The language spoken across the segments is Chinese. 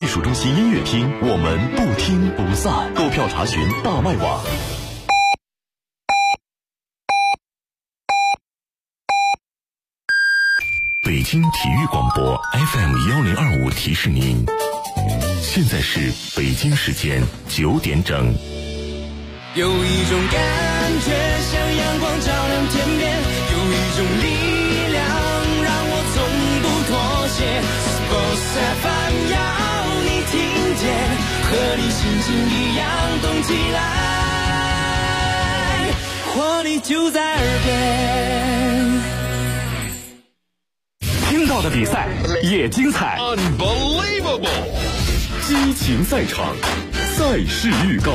术中心音乐厅，我们不听不散。购票查询大麦网。北京体育广播 FM1025提示您，现在是北京时间9点整。 有一种感觉像阳光照亮天边，有一种力量让我从不妥协。Sports FM 要你听见，和你心情一样动起来，活力就在耳边。 听到的比赛也精彩 Unbelievable 激情赛场，赛事预告。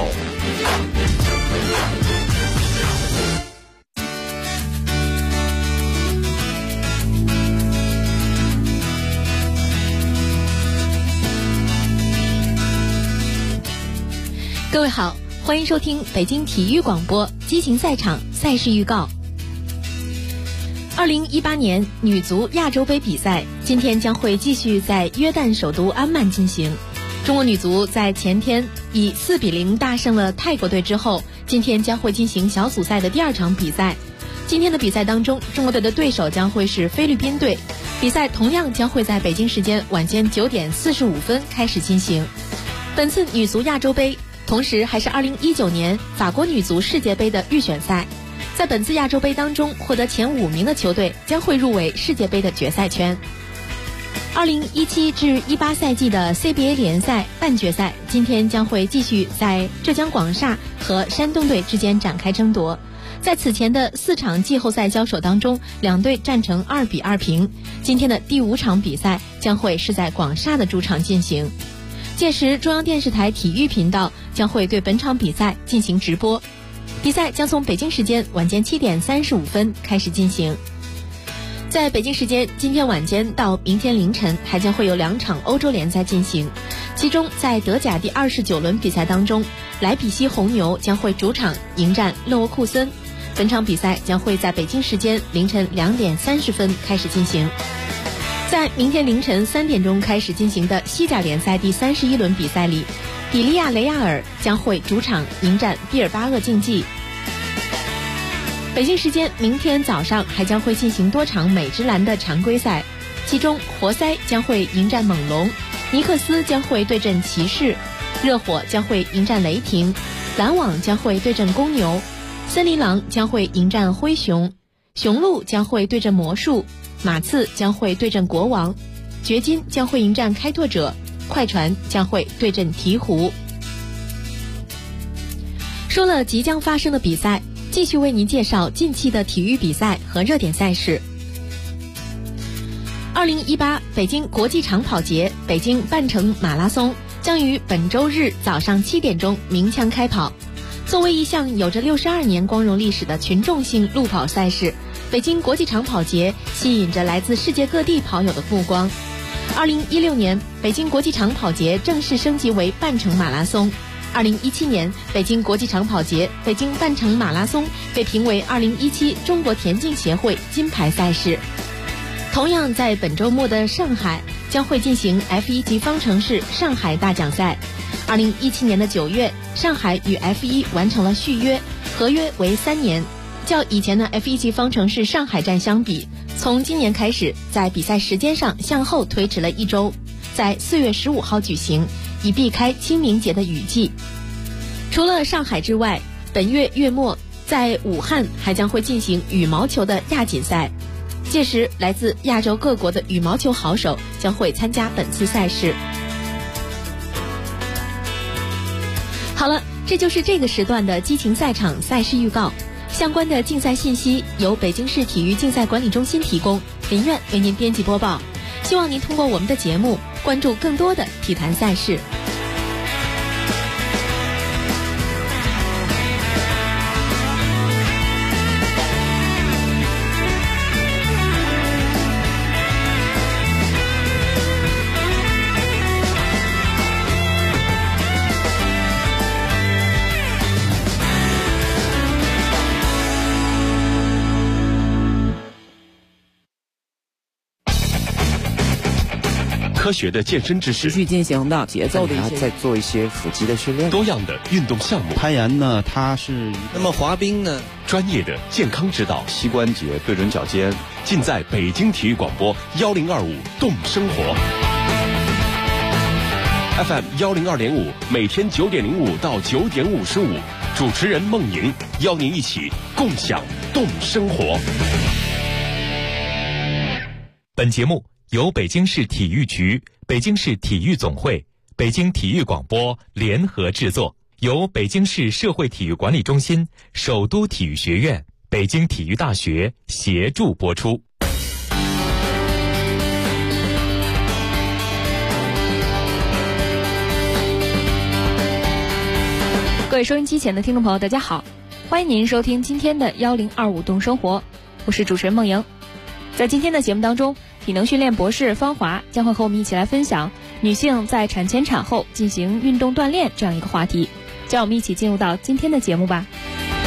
各位好，欢迎收听北京体育广播激情赛场赛事预告。2018年女足亚洲杯比赛今天将会继续在约旦首都安曼进行。中国女足在前天以4-0大胜了泰国队之后，今天将会进行小组赛的第2场比赛。今天的比赛当中，中国队的对手将会是菲律宾队，比赛同样将会在北京时间晚间9点45分开始进行。本次女足亚洲杯同时还是2019年法国女足世界杯的预选赛，在本次亚洲杯当中获得前5名的球队将会入围世界杯的决赛圈。2017至18赛季的 CBA 联赛半决赛今天将会继续在浙江广厦和山东队之间展开争夺。在此前的4场季后赛交手当中，两队战成2-2平。今天的第5场比赛将会是在广厦的主场进行。届时中央电视台体育频道将会对本场比赛进行直播，比赛将从北京时间晚间7点35分开始进行。在北京时间今天晚间到明天凌晨还将会有2场欧洲联赛进行，其中在德甲第29轮比赛当中，莱比锡红牛将会主场迎战勒沃库森，本场比赛将会在北京时间凌晨2点30分开始进行。在明天凌晨3点钟开始进行的西甲联赛第31轮比赛里，比利亚雷亚尔将会主场迎战毕尔巴鄂竞技。北京时间明天早上还将会进行多场美职篮的常规赛，其中活塞将会迎战猛龙，尼克斯将会对阵骑士，热火将会迎战雷霆，篮网将会对阵公牛，森林狼将会迎战灰熊，雄鹿将会对阵魔术，马刺将会对阵国王，掘金将会迎战开拓者，快船将会对阵鹈鹕。说了即将发生的比赛，继续为您介绍近期的体育比赛和热点赛事。2018北京国际长跑节北京半程马拉松将于本周日早上7点钟鸣枪开跑。作为一项有着62年光荣历史的群众性路跑赛事，北京国际长跑节吸引着来自世界各地跑友的目光。2016年，北京国际长跑节正式升级为半程马拉松。2017年，北京国际长跑节北京半程马拉松被评为2017中国田径协会金牌赛事。同样在本周末的上海将会进行 F1 级方程式上海大奖赛。2017年的9月，上海与 F1 完成了续约，合约为3年。较以前的 F1 级方程式上海站相比，从今年开始在比赛时间上向后推迟了1周，在4月15号举行，以避开清明节的雨季。除了上海之外，本月月末在武汉还将会进行羽毛球的亚锦赛，届时来自亚洲各国的羽毛球好手将会参加本次赛事。好了，这就是这个时段的激情赛场赛事预告。相关的竞赛信息由北京市体育竞赛管理中心提供，林苑为您编辑播报。希望您通过我们的节目关注更多的体坛赛事。 科学的健身知识， 持续进行的节奏的一些， 再做一些腹肌的训练， 多样的运动项目。 攀岩呢，它是那么滑冰呢？ 专业的健康指导， 膝关节对准脚尖， 尽在北京体育广播1025动生活。FM 102.5，每天9点05到9点55，主持人孟莹邀您一起共享动生活。 本节目由北京市体育局、北京市体育总会、北京体育广播联合制作，由北京市社会体育管理中心、首都体育学院、北京体育大学协助播出。 各位收音机前的听众朋友，大家好，欢迎您收听今天的1025动生活，我是主持人孟莹。在今天的节目当中，体能训练博士方华将会和我们一起来分享女性在产前产后进行运动锻炼这样一个话题，让我们一起进入到今天的节目吧。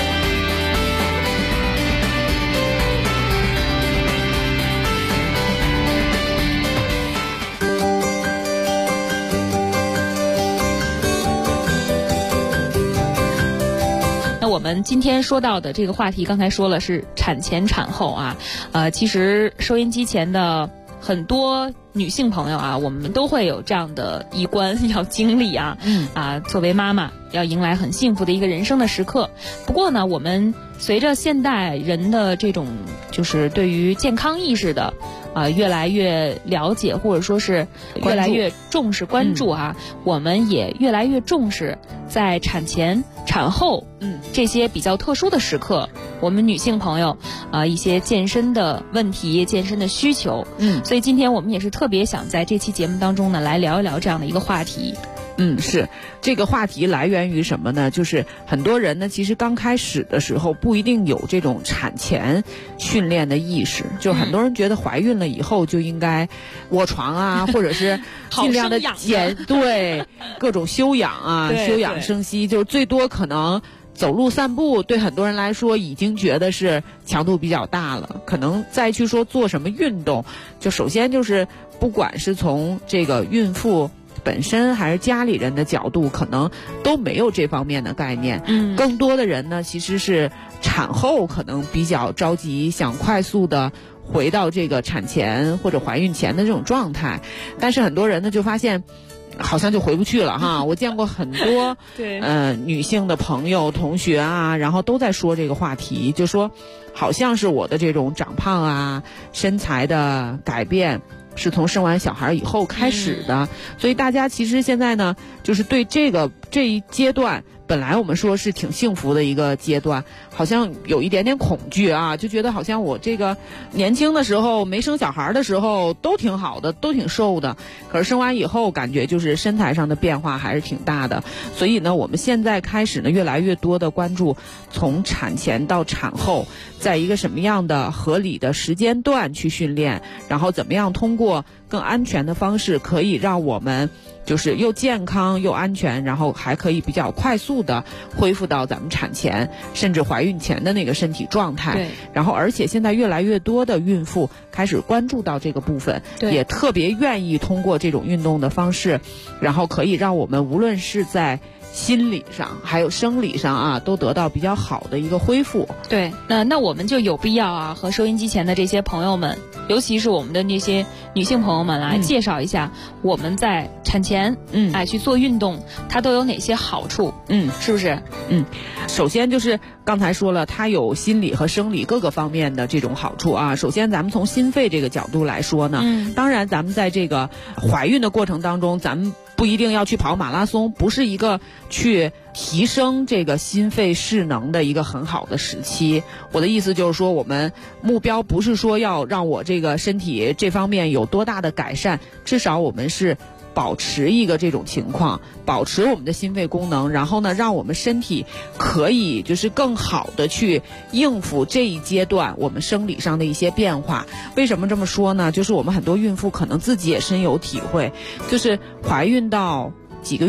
我们今天说到的这个话题，刚才说了是产前产后啊，其实收音机前的很多女性朋友啊，我们都会有这样的一关要经历啊，作为妈妈要迎来很幸福的一个人生的时刻。不过呢，我们随着现代人的这种就是对于健康意识的越来越了解，或者说是越来越重视关注啊，我们也越来越重视在产前产后这些比较特殊的时刻，我们女性朋友一些健身的问题、健身的需求。所以今天我们也是特别想在这期节目当中呢，来聊一聊这样的一个话题。 是这个话题来源于什么呢？就是很多人呢，其实刚开始的时候不一定有这种产前训练的意识，就很多人觉得怀孕了以后就应该卧床啊，或者是尽量的对各种休养啊，休养生息，就是最多可能走路散步，对很多人来说已经觉得是强度比较大了，可能再去说做什么运动，就首先就是不管是从这个孕妇本身还是家里人的角度，可能都没有这方面的概念。更多的人呢，其实是产后可能比较着急，想快速的回到这个产前或者怀孕前的这种状态，但是很多人呢就发现好像就回不去了哈。我见过很多女性的朋友同学啊，然后都在说这个话题，就说好像是我的这种长胖啊，身材的改变是从生完小孩以后开始的，所以大家其实现在呢，就是对这一阶段，本来我们说是挺幸福的一个阶段，好像有一点点恐惧啊，就觉得好像我这个年轻的时候没生小孩的时候都挺好的，都挺瘦的，可是生完以后感觉就是身材上的变化还是挺大的。所以呢，我们现在开始呢，越来越多的关注从产前到产后，在一个什么样的合理的时间段去训练，然后怎么样通过更安全的方式，可以让我们就是又健康又安全，然后还可以比较快速的恢复到咱们产前甚至怀孕前的那个身体状态。 对， 然后而且现在越来越多的孕妇开始关注到这个部分，也特别愿意通过这种运动的方式，然后可以让我们无论是在心理上还有生理上啊，都得到比较好的一个恢复。 对，那我们就有必要啊，和收音机前的这些朋友们，尤其是我们的那些女性朋友们来介绍一下，我们在产前去做运动，它都有哪些好处？是不是？ 首先就是刚才说了，它有心理和生理各个方面的这种好处啊。首先咱们从心肺这个角度来说呢，当然咱们在这个怀孕的过程当中，咱们不一定要去跑马拉松，不是一个去提升这个心肺势能的一个很好的时期。我的意思就是说，我们目标不是说要让我这个身体这方面有多大的改善，至少我们是保持一个这种情况，保持我们的心肺功能，然后呢，让我们身体可以就是更好的去应付这一阶段我们生理上的一些变化。为什么这么说呢？就是我们很多孕妇可能自己也深有体会，就是怀孕到几个月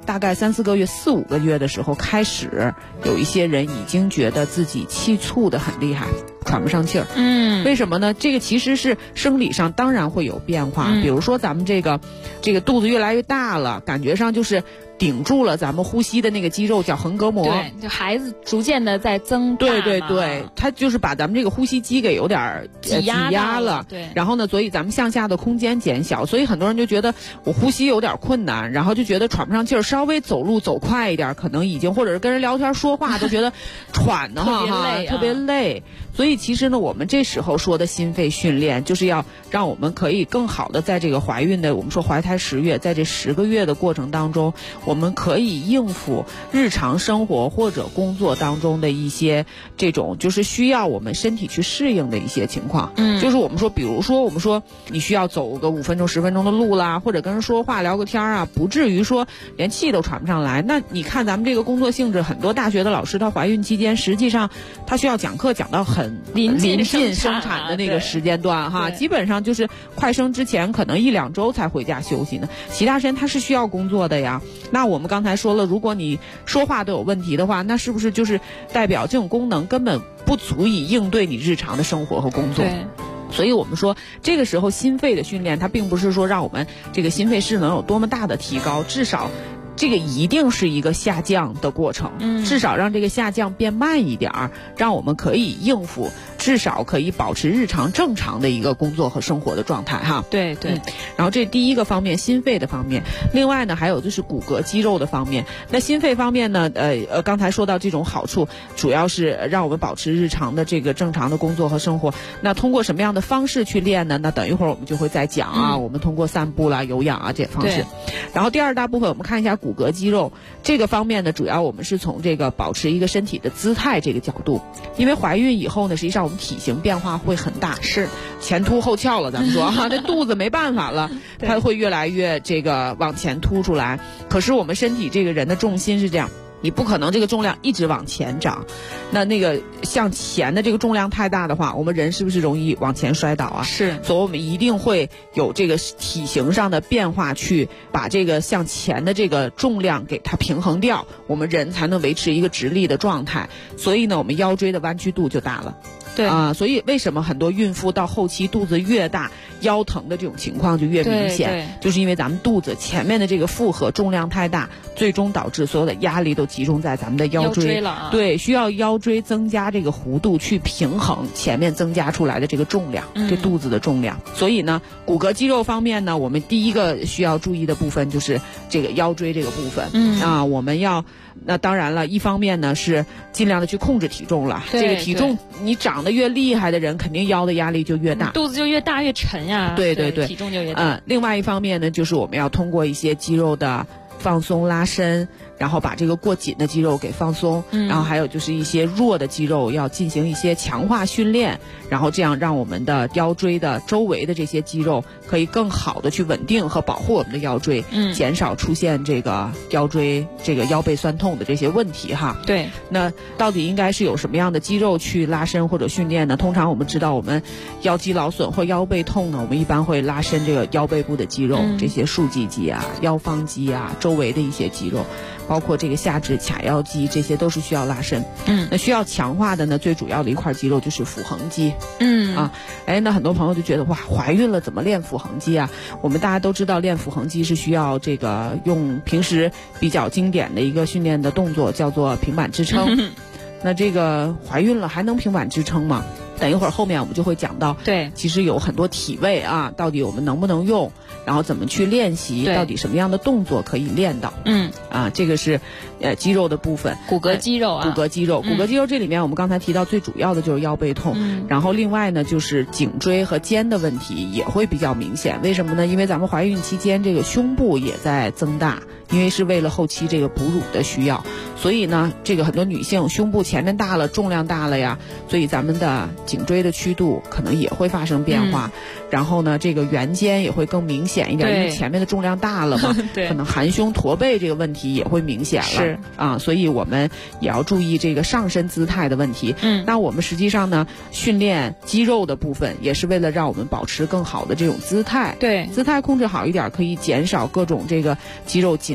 大概3、4个月、4、5个月的时候，开始有一些人已经觉得自己气促的很厉害，喘不上气儿。为什么呢？这个其实是生理上当然会有变化，比如说咱们这个肚子越来越大了，感觉上就是顶住了咱们呼吸的那个肌肉叫横膈膜， 对，就孩子逐渐的在增大嘛， 对，它就是把咱们这个呼吸肌给有点挤压了， 对。 然后呢，所以咱们向下的空间减小，所以很多人就觉得我呼吸有点困难，然后就觉得喘不上气儿，稍微走路走快一点，可能已经或者是跟人聊天说话都觉得喘得慌特别累。所以其实呢，我们这时候说的心肺训练，就是要让我们可以更好的在这个怀孕的，我们说怀胎10月，在这10个月的过程当中，我们可以应付日常生活或者工作当中的一些这种就是需要我们身体去适应的一些情况。就是我们说，比如说我们说你需要走个5分钟10分钟的路啦，或者跟人说话聊个天啊，不至于说连气都喘不上来。那你看咱们这个工作性质，很多大学的老师他怀孕期间实际上他需要讲课讲到很临近生产的那个时间段哈，基本上就是快生之前可能1、2周才回家休息呢，其他时间他是需要工作的呀。那我们刚才说了，如果你说话都有问题的话，那是不是就是代表这种功能根本不足以应对你日常的生活和工作？对。所以我们说这个时候心肺的训练，它并不是说让我们这个心肺势能有多么大的提高，至少这个一定是一个下降的过程，至少让这个下降变慢一点儿，让我们可以应付，至少可以保持日常正常的一个工作和生活的状态哈。 对。 然后这第一个方面，心肺的方面。另外呢，还有就是骨骼肌肉的方面。那心肺方面呢，刚才说到这种好处，主要是让我们保持日常的这个正常的工作和生活。那通过什么样的方式去练呢？那等一会儿我们就会再讲啊。我们通过散步啦、有氧啊这些方式。然后第二大部分，我们看一下骨骼肌肉这个方面呢，主要我们是从这个保持一个身体的姿态这个角度。因为怀孕以后呢，实际上我们体型变化会很大，是前凸后翘了，咱们说哈，这肚子没办法了，它会越来越这个往前凸出来。可是我们身体这个人的重心是这样，你不可能这个重量一直往前长，那个向前的这个重量太大的话，我们人是不是容易往前摔倒啊？是，所以我们一定会有这个体型上的变化，去把这个向前的这个重量给它平衡掉，我们人才能维持一个直立的状态。所以呢，我们腰椎的弯曲度就大了。对啊，所以为什么很多孕妇到后期肚子越大，腰疼的这种情况就越明显，就是因为咱们肚子前面的这个负荷重量太大，最终导致所有的压力都集中在咱们的腰椎了啊。对，需要腰椎增加这个弧度去平衡前面增加出来的这个重量，这肚子的重量。所以呢，骨骼肌肉方面呢，我们第一个需要注意的部分就是这个腰椎这个部分。我们要。那当然了，一方面呢是尽量的去控制体重了。这个体重你长得越厉害的人，肯定腰的压力就越大， 肚子就越大越沉呀。对，体重就越大。 另外一方面呢，就是我们要通过一些肌肉的放松拉伸，然后把这个过紧的肌肉给放松，然后还有就是一些弱的肌肉要进行一些强化训练，然后这样让我们的腰椎的周围的这些肌肉可以更好的去稳定和保护我们的腰椎，减少出现这个腰椎这个腰背酸痛的这些问题哈。对，那到底应该是有什么样的肌肉去拉伸或者训练呢？通常我们知道，我们腰肌劳损或腰背痛呢，我们一般会拉伸这个腰背部的肌肉，这些竖脊肌啊、腰方肌啊、周围的一些肌肉。包括这个下肢髂腰肌，这些都是需要拉伸。那需要强化的呢，最主要的一块肌肉就是腹横肌。那很多朋友就觉得哇，怀孕了怎么练腹横肌啊？我们大家都知道，练腹横肌是需要这个用平时比较经典的一个训练的动作，叫做平板支撑。那这个怀孕了还能平板支撑吗？等一会儿后面我们就会讲到，对，其实有很多体位啊，到底我们能不能用，然后怎么去练习，到底什么样的动作可以练到？这个是肌肉的部分， 骨骼肌肉啊， 骨骼肌肉这里面我们刚才提到最主要的就是腰背痛，然后另外呢就是颈椎和肩的问题也会比较明显。为什么呢？因为咱们怀孕期间这个胸部也在增大，因为是为了后期这个哺乳的需要，所以呢这个很多女性胸部前面大了，重量大了呀，所以咱们的颈椎的曲度可能也会发生变化，然后呢这个圆肩也会更明显一点，因为前面的重量大了嘛可能含胸驼背这个问题也会明显了，所以我们也要注意这个上身姿态的问题。那我们实际上呢训练肌肉的部分也是为了让我们保持更好的这种姿态，对，姿态控制好一点，可以减少各种这个肌肉紧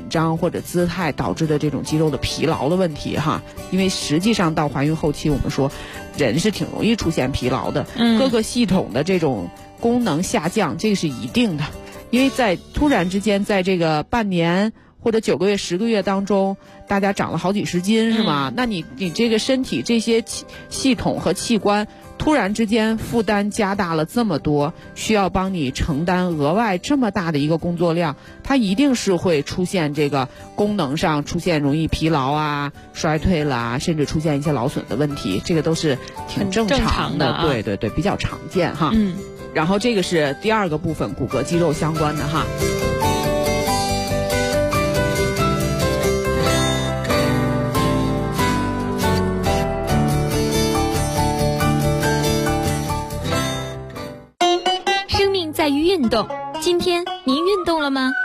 张或者姿态导致的这种肌肉的疲劳的问题哈。因为实际上到怀孕后期，我们说人是挺容易出现疲劳的，各个系统的这种功能下降，这个是一定的。因为在突然之间，在这个半年或者9个月、10个月当中，大家长了好几十斤是吗？那你这个身体这些系统和器官突然之间负担加大了这么多，需要帮你承担额外这么大的一个工作量，它一定是会出现这个功能上出现容易疲劳啊、衰退啦，甚至出现一些劳损的问题，这个都是挺正常的。对对对，比较常见哈。然后这个是第2个部分，骨骼肌肉相关的哈。 生命在于运动，今天您运动了吗？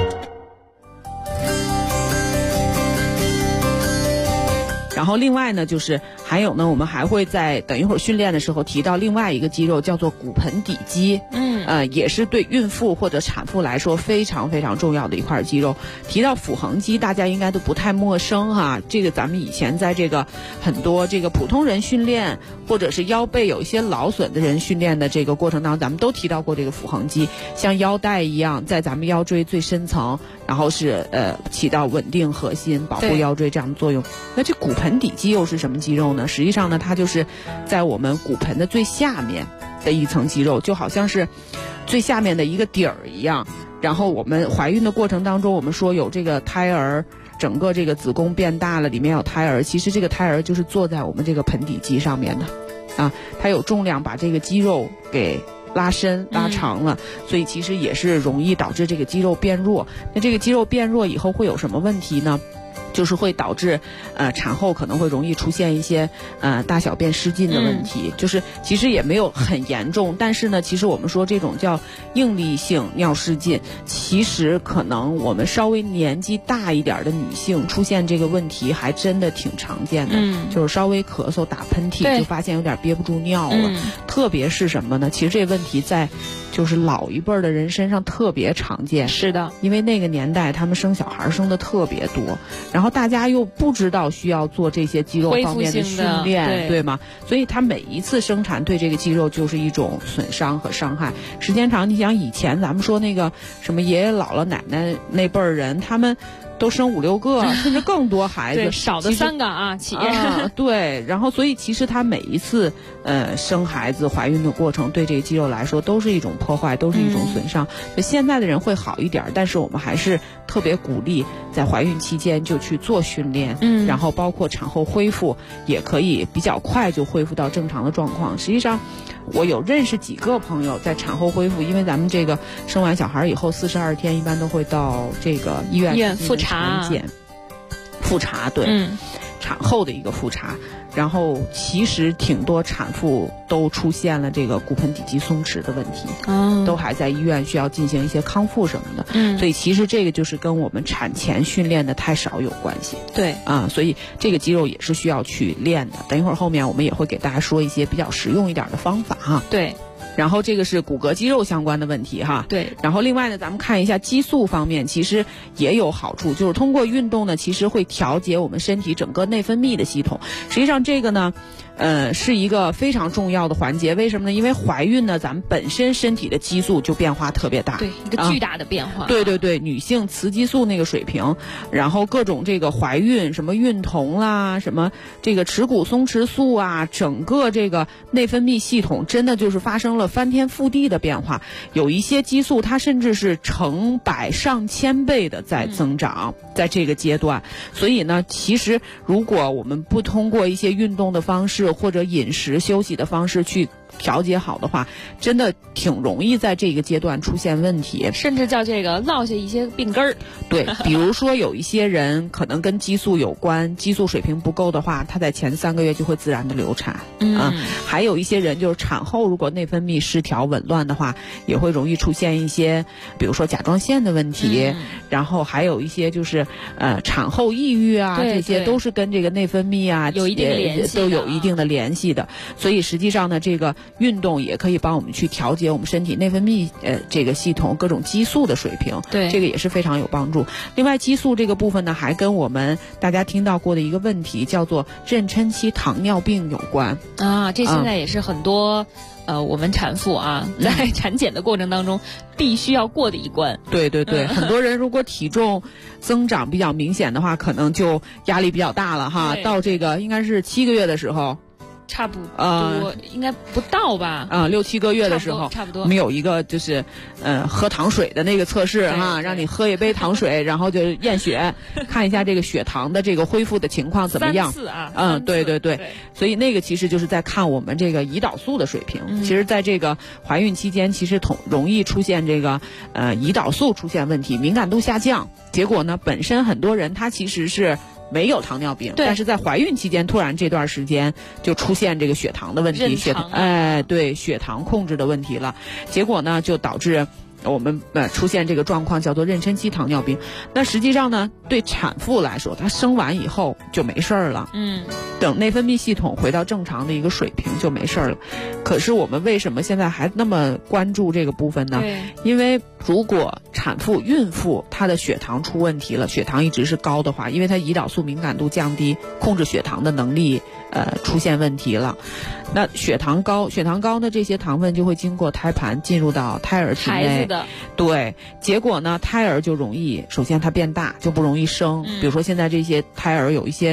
然后另外呢，就是还有呢，我们还会在等一会儿训练的时候提到另外一个肌肉，叫做骨盆底肌。也是对孕妇或者产妇来说非常非常重要的一块肌肉。提到腹横肌，大家应该都不太陌生哈。这个咱们以前在这个很多这个普通人训练，或者是腰背有一些劳损的人训练的这个过程当中，咱们都提到过这个腹横肌，像腰带一样，在咱们腰椎最深层，然后是起到稳定核心、保护腰椎这样的作用。那这骨盆底肌又是什么肌肉呢？实际上呢，它就是在我们骨盆的最下面的一层肌肉，就好像是最下面的一个底儿一样。然后我们怀孕的过程当中，我们说有这个胎儿，整个这个子宫变大了，里面有胎儿，其实这个胎儿就是坐在我们这个盆底肌上面的啊，它有重量把这个肌肉给拉伸拉长了，所以其实也是容易导致这个肌肉变弱。那这个肌肉变弱以后会有什么问题呢？就是会导致产后可能会容易出现一些大小便失禁的问题，就是其实也没有很严重，但是呢，其实我们说这种叫应力性尿失禁，其实可能我们稍微年纪大一点的女性出现这个问题还真的挺常见的，就是稍微咳嗽打喷嚏就发现有点憋不住尿了，特别是什么呢？其实这问题在就是老一辈的人身上特别常见。 是的， 因为那个年代他们生小孩生的特别多，然后大家又不知道需要做这些肌肉方面的训练，对吗？所以他每一次生产对这个肌肉就是一种损伤和伤害。时间长，你想以前咱们说那个什么爷爷姥姥奶奶那辈儿人，他们都生5、6个甚至更多孩子， 对，少的3个啊起。 对，然后所以其实他每一次生孩子怀孕的过程对这个肌肉来说都是一种破坏，都是一种损伤。现在的人会好一点，但是我们还是特别鼓励在怀孕期间就去做训练，然后包括产后恢复也可以比较快就恢复到正常的状况。实际上我有认识几个朋友在产后恢复，因为咱们这个生完小孩以后42天一般都会到这个医院复查， 对，产后的一个复查，然后其实挺多产妇都出现了这个骨盆底肌松弛的问题，都还在医院需要进行一些康复什么的，所以其实这个就是跟我们产前训练的太少有关系， 对啊，所以这个肌肉也是需要去练的。等一会儿后面我们也会给大家说一些比较实用一点的方法哈。 对。 然后这个是骨骼肌肉相关的问题哈， 对。 然后另外呢，咱们看一下激素方面，其实也有好处，就是通过运动呢，其实会调节我们身体整个内分泌的系统。实际上这个呢，是一个非常重要的环节。为什么呢？因为怀孕呢，咱们本身身体的激素就变化特别大， 对，一个巨大的变化。 对对对，女性雌激素那个水平，然后各种这个怀孕什么孕酮啦，什么这个耻骨松弛素啊，整个这个内分泌系统真的就是发生了翻天覆地的变化。有一些激素它甚至是成百上千倍的在增长，在这个阶段。所以呢，其实如果我们不通过一些运动的方式或者饮食休息的方式去调节好的话，真的挺容易在这个阶段出现问题， 甚至叫这个落下一些病根儿。 对，比如说有一些人可能跟激素有关，激素水平不够的话，他在前3个月就会自然的流产。还有一些人就是产后如果内分泌失调紊乱的话，也会容易出现一些比如说甲状腺的问题，然后还有一些就是产后抑郁啊，这些都是跟这个内分泌啊有一定的联系， 都有一定的联系的。所以实际上呢，这个运动也可以帮我们去调节我们身体内分泌这个系统各种激素的水平， 对， 这个也是非常有帮助。另外，激素这个部分呢，还跟我们大家听到过的一个问题叫做妊娠期糖尿病有关啊，这现在也是很多。我们产妇啊，在产检的过程当中，必须要过的一关。 对对对，很多人如果体重增长比较明显的话，可能就压力比较大了哈。到这个应该是7个月的时候。 差不多，应该不到吧 ？6、7个月的时候， 差不多。 我们有一个就是喝糖水的那个测试哈，让你喝一杯糖水，然后就验血，看一下这个血糖的这个恢复的情况怎么样。 3次啊， 对对对，所以那个其实就是在看我们这个胰岛素的水平。其实在这个怀孕期间，其实容易出现这个胰岛素出现问题，敏感度下降。结果呢，本身很多人他其实是没有糖尿病，但是在怀孕期间突然这段时间就出现这个血糖的问题，血糖控制的问题了，结果呢就导致我们出现这个状况叫做妊娠期糖尿病。那实际上呢，对产妇来说，她生完以后就没事儿了，等内分泌系统回到正常的一个水平就没事儿了。可是我们为什么现在还那么关注这个部分呢？因为如果孕妇她的血糖出问题了，血糖一直是高的话，因为她胰岛素敏感度降低，控制血糖的能力出现问题了。那血糖高呢，这些糖分就会经过胎盘进入到胎儿体内， 孩子的对，结果呢，胎儿就容易，首先它变大，就不容易生。比如说现在这些胎儿有一些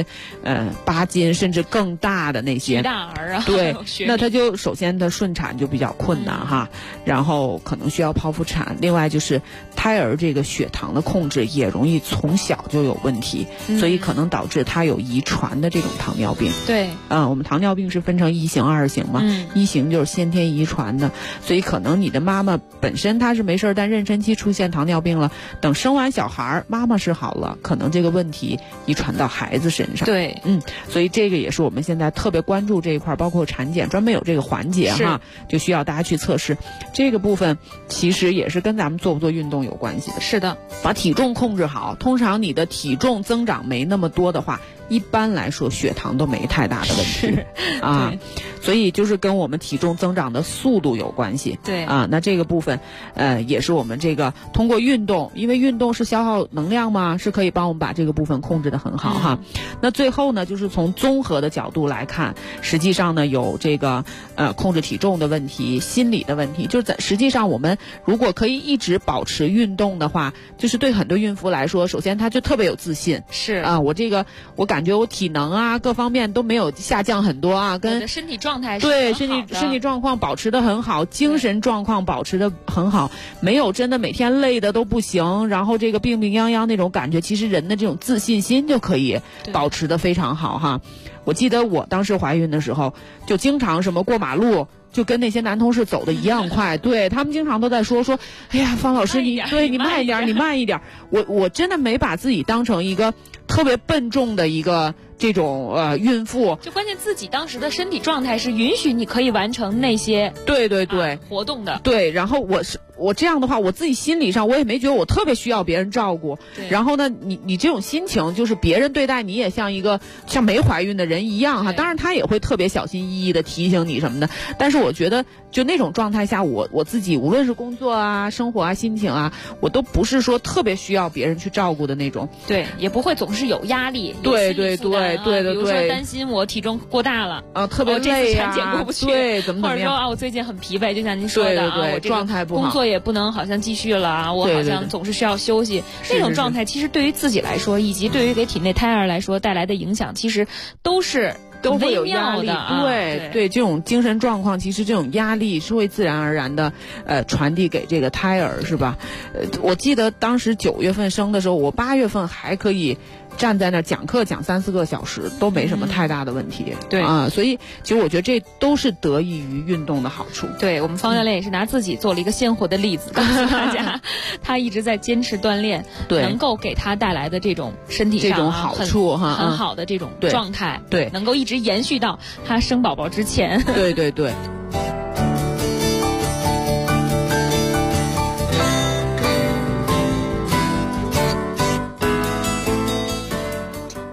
8斤甚至更大的那些大儿啊， 对，那它就首先它顺产就比较困难哈，然后可能需要剖腹产。另外就是胎儿这个血糖的控制也容易从小就有问题，所以可能导致它有遗传的这种糖尿病。 对， 我们糖尿病是分成1型、2型嘛，1型就是先天遗传的，所以可能你的妈妈本身她是没事，但妊娠期出现糖尿病了，等生完小孩，妈妈是好了，可能这个问题遗传到孩子身上。 对， 所以这个也是我们现在特别关注这一块，包括产检专门有这个环节哈，就需要大家去测试。这个部分其实也是跟咱们做不做运动有关系的。 是的， 把体重控制好，通常你的体重增长没那么多的话，一般来说血糖都没太大的问题啊，所以就是跟我们体重增长的速度有关系。 对啊，那这个部分也是我们这个通过运动，因为运动是消耗能量嘛，是可以帮我们把这个部分控制得很好哈。那最后呢，就是从综合的角度来看，实际上呢有这个控制体重的问题，心理的问题，就是实际上我们如果可以一直保持运动的话，就是对很多孕妇来说，首先她就特别有自信， 是啊，我感觉我体能啊各方面都没有下降很多啊，跟我的身体状态是对很好的， 身体状况保持得很好，精神状况保持得很好，没有真的每天累的都不行，然后这个病病殃殃那种感觉，其实人的这种自信心就可以保持得非常好哈。我记得我当时怀孕的时候，就经常什么过马路就跟那些男同事走的一样快，对他们经常都在说，哎呀，方老师你慢一点，你慢一点。我真的没把自己当成一个特别笨重的一个这种孕妇， 就关键自己当时的身体状态是允许你可以完成那些对活动的。 对，然后我这样的话，我自己心理上我也没觉得我特别需要别人照顾。然后呢，你这种心情就是别人对待你也像没怀孕的人一样哈。当然他也会特别小心翼翼的提醒你什么的，但是我觉得就那种状态下，我自己无论是工作啊、生活啊、心情啊，我都不是说特别需要别人去照顾的那种。 对，也不会总是有压力。 对，比如说担心我体重过大了啊，特别累啊， 这次产检过不去， 对，怎么样？ 或者说啊，我最近很疲惫，就像您说的对， 我这状态不好， 工作也不能好像继续了啊，我好像总是需要休息。那种状态其实对于自己来说，以及对于给体内胎儿来说带来的影响，其实都会有压力的。对，这种精神状况，其实这种压力是会自然而然的传递给这个胎儿，是吧？我记得当时9月份生的时候，我8月份还可以站在那儿讲课讲3-4个小时，都没什么太大的问题。 对啊，所以其实我觉得这都是得益于运动的好处。 对，我们方教练也是拿自己做了一个鲜活的例子，告诉大家，他一直在坚持锻炼，对，能够给他带来的这种身体上这种好处哈， 很好的这种状态， 对， 能够一直延续到他生宝宝之前。 对。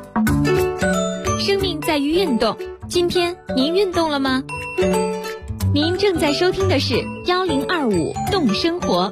生命在于运动，今天您运动了吗？ 您正在收听的是1025动生活。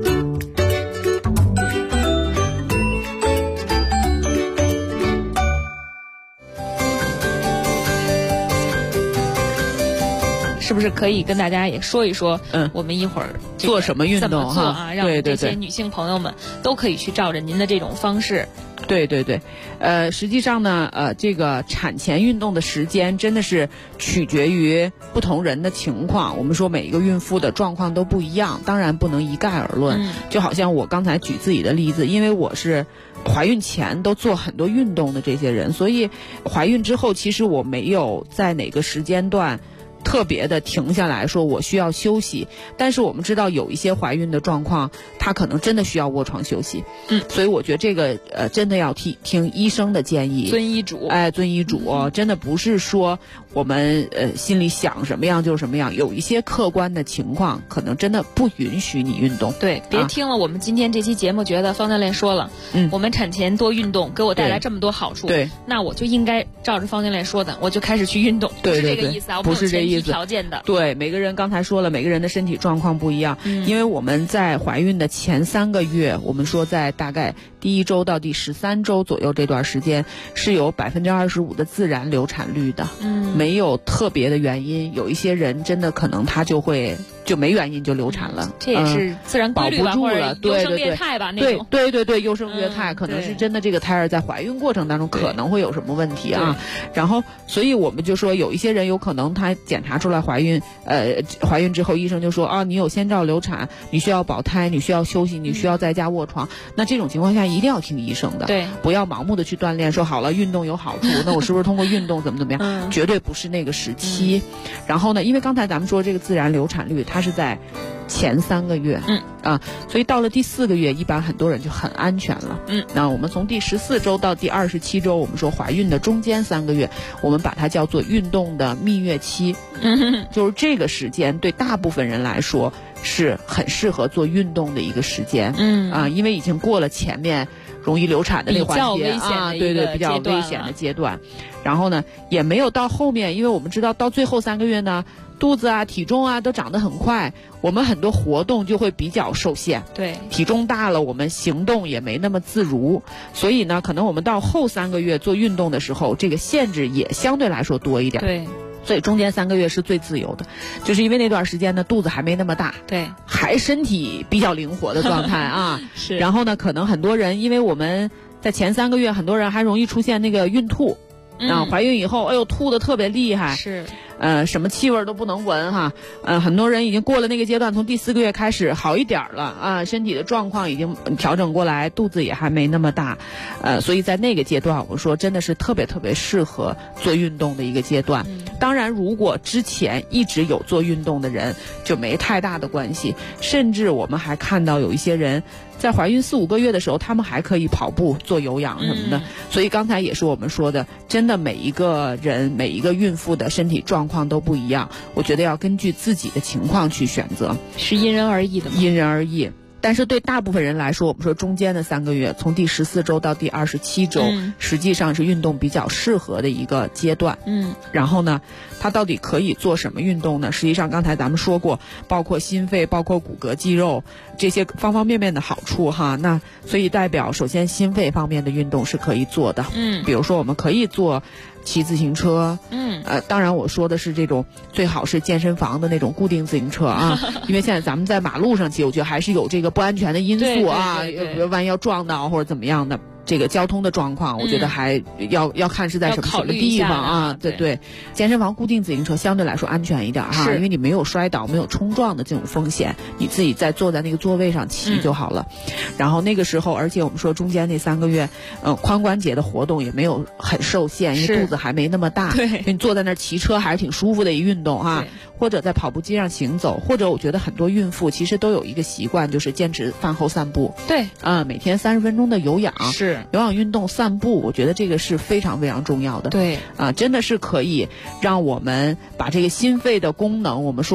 是不是可以跟大家也说一说？我们一会儿做什么运动怎么做啊？让这些女性朋友们都可以去照着您的这种方式。 对对对，实际上呢，这个产前运动的时间真的是取决于不同人的情况。我们说每一个孕妇的状况都不一样，当然不能一概而论。就好像我刚才举自己的例子，因为我是怀孕前都做很多运动的这些人，所以怀孕之后其实我没有在哪个时间段特别的停下来说我需要休息，但是我们知道有一些怀孕的状况，她可能真的需要卧床休息。所以我觉得这个真的要听医生的建议， 遵医嘱。 遵医嘱，真的不是说我们心里想什么样就是什么样，有一些客观的情况可能真的不允许你运动。 对，别听了我们今天这期节目觉得方教练说了，我们产前多运动给我带来这么多好处， 对， 那我就应该照着方教练说的，我就开始去运动。 对对对， 不是这个意思啊， 不是这意思。 条件的。 对，每个人刚才说了，每个人的身体状况不一样。因为我们在怀孕的前3个月，我们说在大概第1周到第13周左右这段时间是有25%的自然流产率的。没有特别的原因，有一些人真的可能他就没原因就流产了。 这也是自然规律吧， 保不住了，对对对， 优生劣汰吧那种。 对，优生劣汰，可能是真的这个胎儿在怀孕过程当中可能会有什么问题啊。然后，所以我们就说有一些人有可能他检查出来怀孕之后，医生就说啊，你有先兆流产，你需要保胎，你需要休息，你需要在家卧床。那这种情况下一定要听医生的， 对， 不要盲目的去锻炼，说好了运动有好处，那我是不是通过运动怎么样？绝对不是那个时期。然后呢，因为刚才咱们说这个自然流产率，它是在前3个月，所以到了第4个月，一般很多人就很安全了。那我们从第14周到第27周，我们说怀孕的中间3个月，我们把它叫做运动的蜜月期。就是这个时间对大部分人来说是很适合做运动的一个时间。因为已经过了前面容易流产的那个环节啊，对，比较危险的阶段。然后呢，也没有到后面，因为我们知道到最后3个月呢，肚子啊、体重啊都长得很快，我们很多活动就会比较受限。 对， 体重大了，我们行动也没那么自如，所以呢，可能我们到后3个月做运动的时候，这个限制也相对来说多一点。 对。 所以中间3个月是最自由的，就是因为那段时间呢，肚子还没那么大， 对， 还身体比较灵活的状态啊。 是。 然后呢，可能很多人，因为我们在前3个月，很多人还容易出现那个孕吐，怀孕以后，哎呦，吐得特别厉害， 是。 什么气味都不能闻哈，很多人已经过了那个阶段，从第4个月开始好一点了啊，身体的状况已经调整过来，肚子也还没那么大，所以在那个阶段，我说真的是特别特别适合做运动的一个阶段。当然，如果之前一直有做运动的人，就没太大的关系，甚至我们还看到有一些人在怀孕4、5个月的时候，他们还可以跑步、做有氧什么的。所以刚才也是我们说的，真的每一个人、每一个孕妇的身体状况都不一样，我觉得要根据自己的情况去选择， 是因人而异的吗？ 因人而异。但是对大部分人来说，我们说中间的3个月，从第14周到第27周，实际上是运动比较适合的一个阶段。然后呢，它到底可以做什么运动呢？实际上刚才咱们说过，包括心肺、包括骨骼肌肉这些方方面面的好处哈。那所以代表，首先心肺方面的运动是可以做的。比如说我们可以做骑自行车。当然我说的是这种最好是健身房的那种固定自行车啊，因为现在咱们在马路上骑，我觉得还是有这个不安全的因素啊，万一要撞到或者怎么样的。这个交通的状况，我觉得还要看是在什么地方啊？对，健身房固定自行车相对来说安全一点哈，因为你没有摔倒、没有冲撞的这种风险，你自己在坐在那个座位上骑就好了。然后那个时候，而且我们说中间那3个月，髋关节的活动也没有很受限，因为肚子还没那么大， 对， 你坐在那儿骑车还是挺舒服的一运动哈。或者在跑步机上行走，或者我觉得很多孕妇其实都有一个习惯，就是坚持饭后散步。 对， 每天30分钟的有氧， 是有氧运动散步，我觉得这个是非常非常重要的。 对， 真的是可以让我们把这个心肺的功能，我们说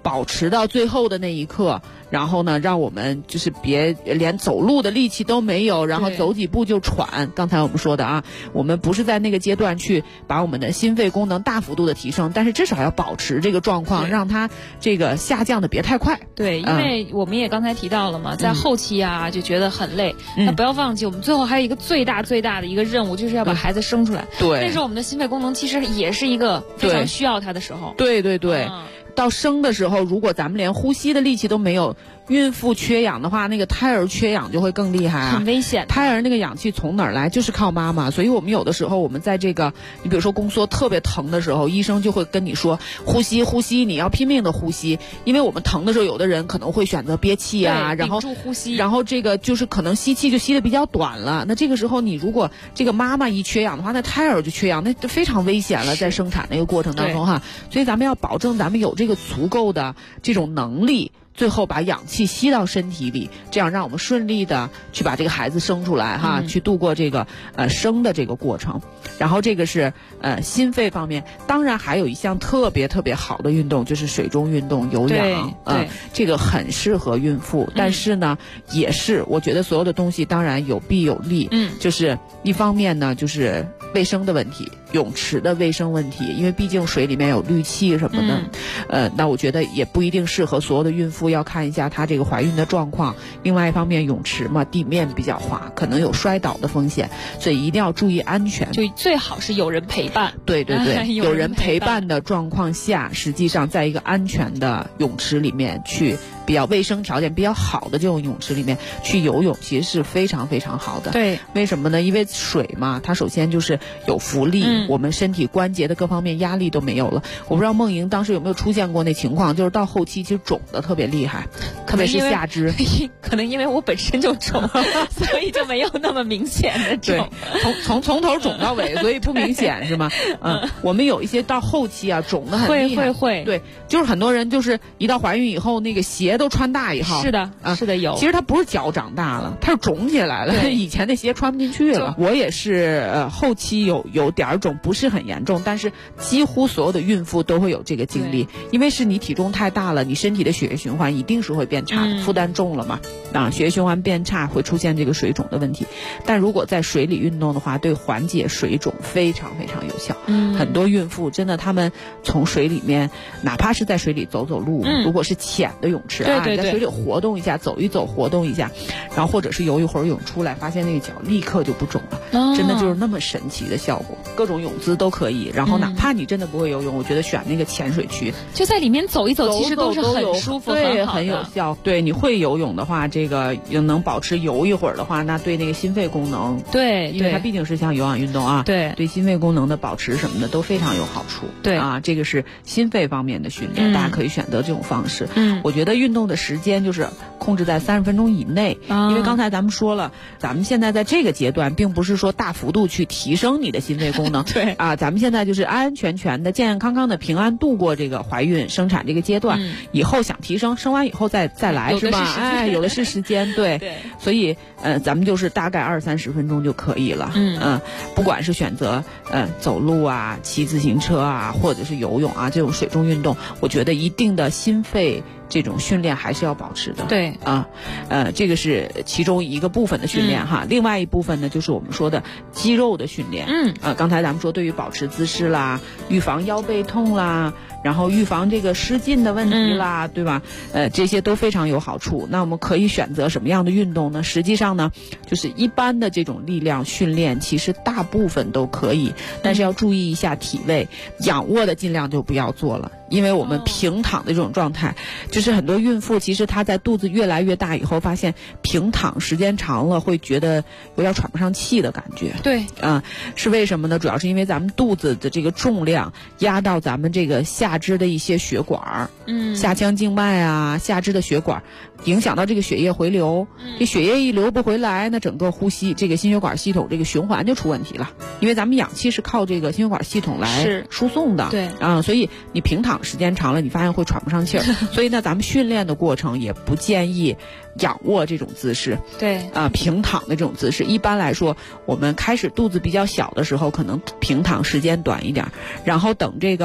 保持到最后的那一刻，然后呢，让我们就是别连走路的力气都没有，然后走几步就喘。刚才我们说的啊，我们不是在那个阶段去把我们的心肺功能大幅度的提升，但是至少要保持这个状况，让它这个下降的别太快。 对，因为我们也刚才提到了嘛，在后期啊就觉得很累，那不要忘记我们最后还有一个最大的一个任务，就是要把孩子生出来。 对， 那时候我们的心肺功能其实也是一个非常需要它的时候。 对对对。到生的时候，如果咱们连呼吸的力气都没有，孕妇缺氧的话，那个胎儿缺氧就会更厉害啊， 很危险。 胎儿那个氧气从哪儿来？就是靠妈妈。所以我们有的时候，我们在这个，你比如说宫缩特别疼的时候，医生就会跟你说呼吸，你要拼命的呼吸，因为我们疼的时候，有的人可能会选择憋气啊，然后屏住呼吸， 然后这个就是可能吸气就吸得比较短了。那这个时候，你如果这个妈妈一缺氧的话，那胎儿就缺氧，那就非常危险了，在生产那个过程当中哈。所以咱们要保证咱们有这个足够的这种能力，最后把氧气吸到身体里，这样让我们顺利的去把这个孩子生出来哈，去度过这个生的这个过程。然后这个是心肺方面，当然还有一项特别好的运动，就是水中运动，有氧。 对， 这个很适合孕妇，但是呢，也是我觉得所有的东西当然有弊有利。就是一方面呢，就是卫生的问题，泳池的卫生问题，因为毕竟水里面有氯气什么的。那我觉得也不一定适合所有的孕妇，要看一下她这个怀孕的状况。另外一方面，泳池嘛，地面比较滑，可能有摔倒的风险，所以一定要注意安全。 就最好是有人陪伴。 对对对，有人陪伴的状况下，实际上在一个安全的泳池里面去，比较卫生条件比较好的这种泳池里面去游泳，其实是非常好的。 对， 为什么呢？因为水嘛，它首先就是有浮力，我们身体关节的各方面压力都没有了。我不知道梦莹当时有没有出现过那情况，就是到后期其实肿的特别厉害，特别是下肢。 可能因为我本身就肿，所以就没有那么明显的肿。 对，从头肿到尾，所以不明显是吗？我们有一些到后期啊，肿的很厉害。 会。 对，就是很多人就是一到怀孕以后，那个鞋都穿大以后。 是的，是的，有。 其实它不是脚长大了，它是肿起来了。以前的鞋穿不进去了。我也是后期有点肿，不是很严重，但是几乎所有的孕妇都会有这个经历，因为是你体重太大了，你身体的血液循环一定是会变差的，负担重了嘛，血液循环变差会出现这个水肿的问题。但如果在水里运动的话，对缓解水肿非常有效。很多孕妇真的，她们从水里面，哪怕是在水里走路，如果是浅的泳池啊，在水里活动一下，走一走，活动一下，然后或者是游一会儿泳出来，发现那个脚立刻就不肿了，真的就是那么神奇的效果。各种泳姿都可以，然后哪怕你真的不会游泳，我觉得选那个浅水区， 就在里面走一走，其实都是很舒服， 对，很有效。对，你会游泳的话，这个能保持游一会儿的话，那对那个心肺功能， 对， 因为它毕竟是像有氧运动啊，对心肺功能的保持什么的都非常有好处。 对啊，这个是心肺方面的训练，大家可以选择这种方式。我觉得运动的时间就是控制在30分钟以内，因为刚才咱们说了，咱们现在在这个阶段，并不是说大幅度去提升你的心肺功能， 对啊，咱们现在就是安安全全的、健健康康的、平安度过这个怀孕生产这个阶段。以后想提升，生完以后再来是吧？哎，有的是时间，对，所以咱们就是大概20-30分钟就可以了。不管是选择走路啊、骑自行车啊，或者是游泳啊，这种水中运动，我觉得一定的心肺这种训练还是要保持的。 对啊，这个是其中一个部分的训练哈。另外一部分呢，就是我们说的肌肉的训练。刚才咱们说对于保持姿势啦，预防腰背痛啦，然后预防这个失禁的问题啦，对吧？这些都非常有好处。那我们可以选择什么样的运动呢？实际上呢，就是一般的这种力量训练，其实大部分都可以，但是要注意一下体位，仰卧的尽量就不要做了。因为我们平躺的这种状态，就是很多孕妇其实她在肚子越来越大以后，发现平躺时间长了会觉得有点喘不上气的感觉。 对， 是为什么呢？主要是因为咱们肚子的这个重量压到咱们这个下肢的一些血管，下腔静脉啊，下肢的血管，影响到这个血液回流。这血液一流不回来，那整个呼吸这个心血管系统这个循环就出问题了。因为咱们氧气是靠这个心血管系统来输送的， 对所以你平躺时间长了，你发现会喘不上气儿。所以呢，咱们训练的过程也不建议仰卧这种姿势， 对平躺的这种姿势。一般来说，我们开始肚子比较小的时候，可能平躺时间短一点，然后等这个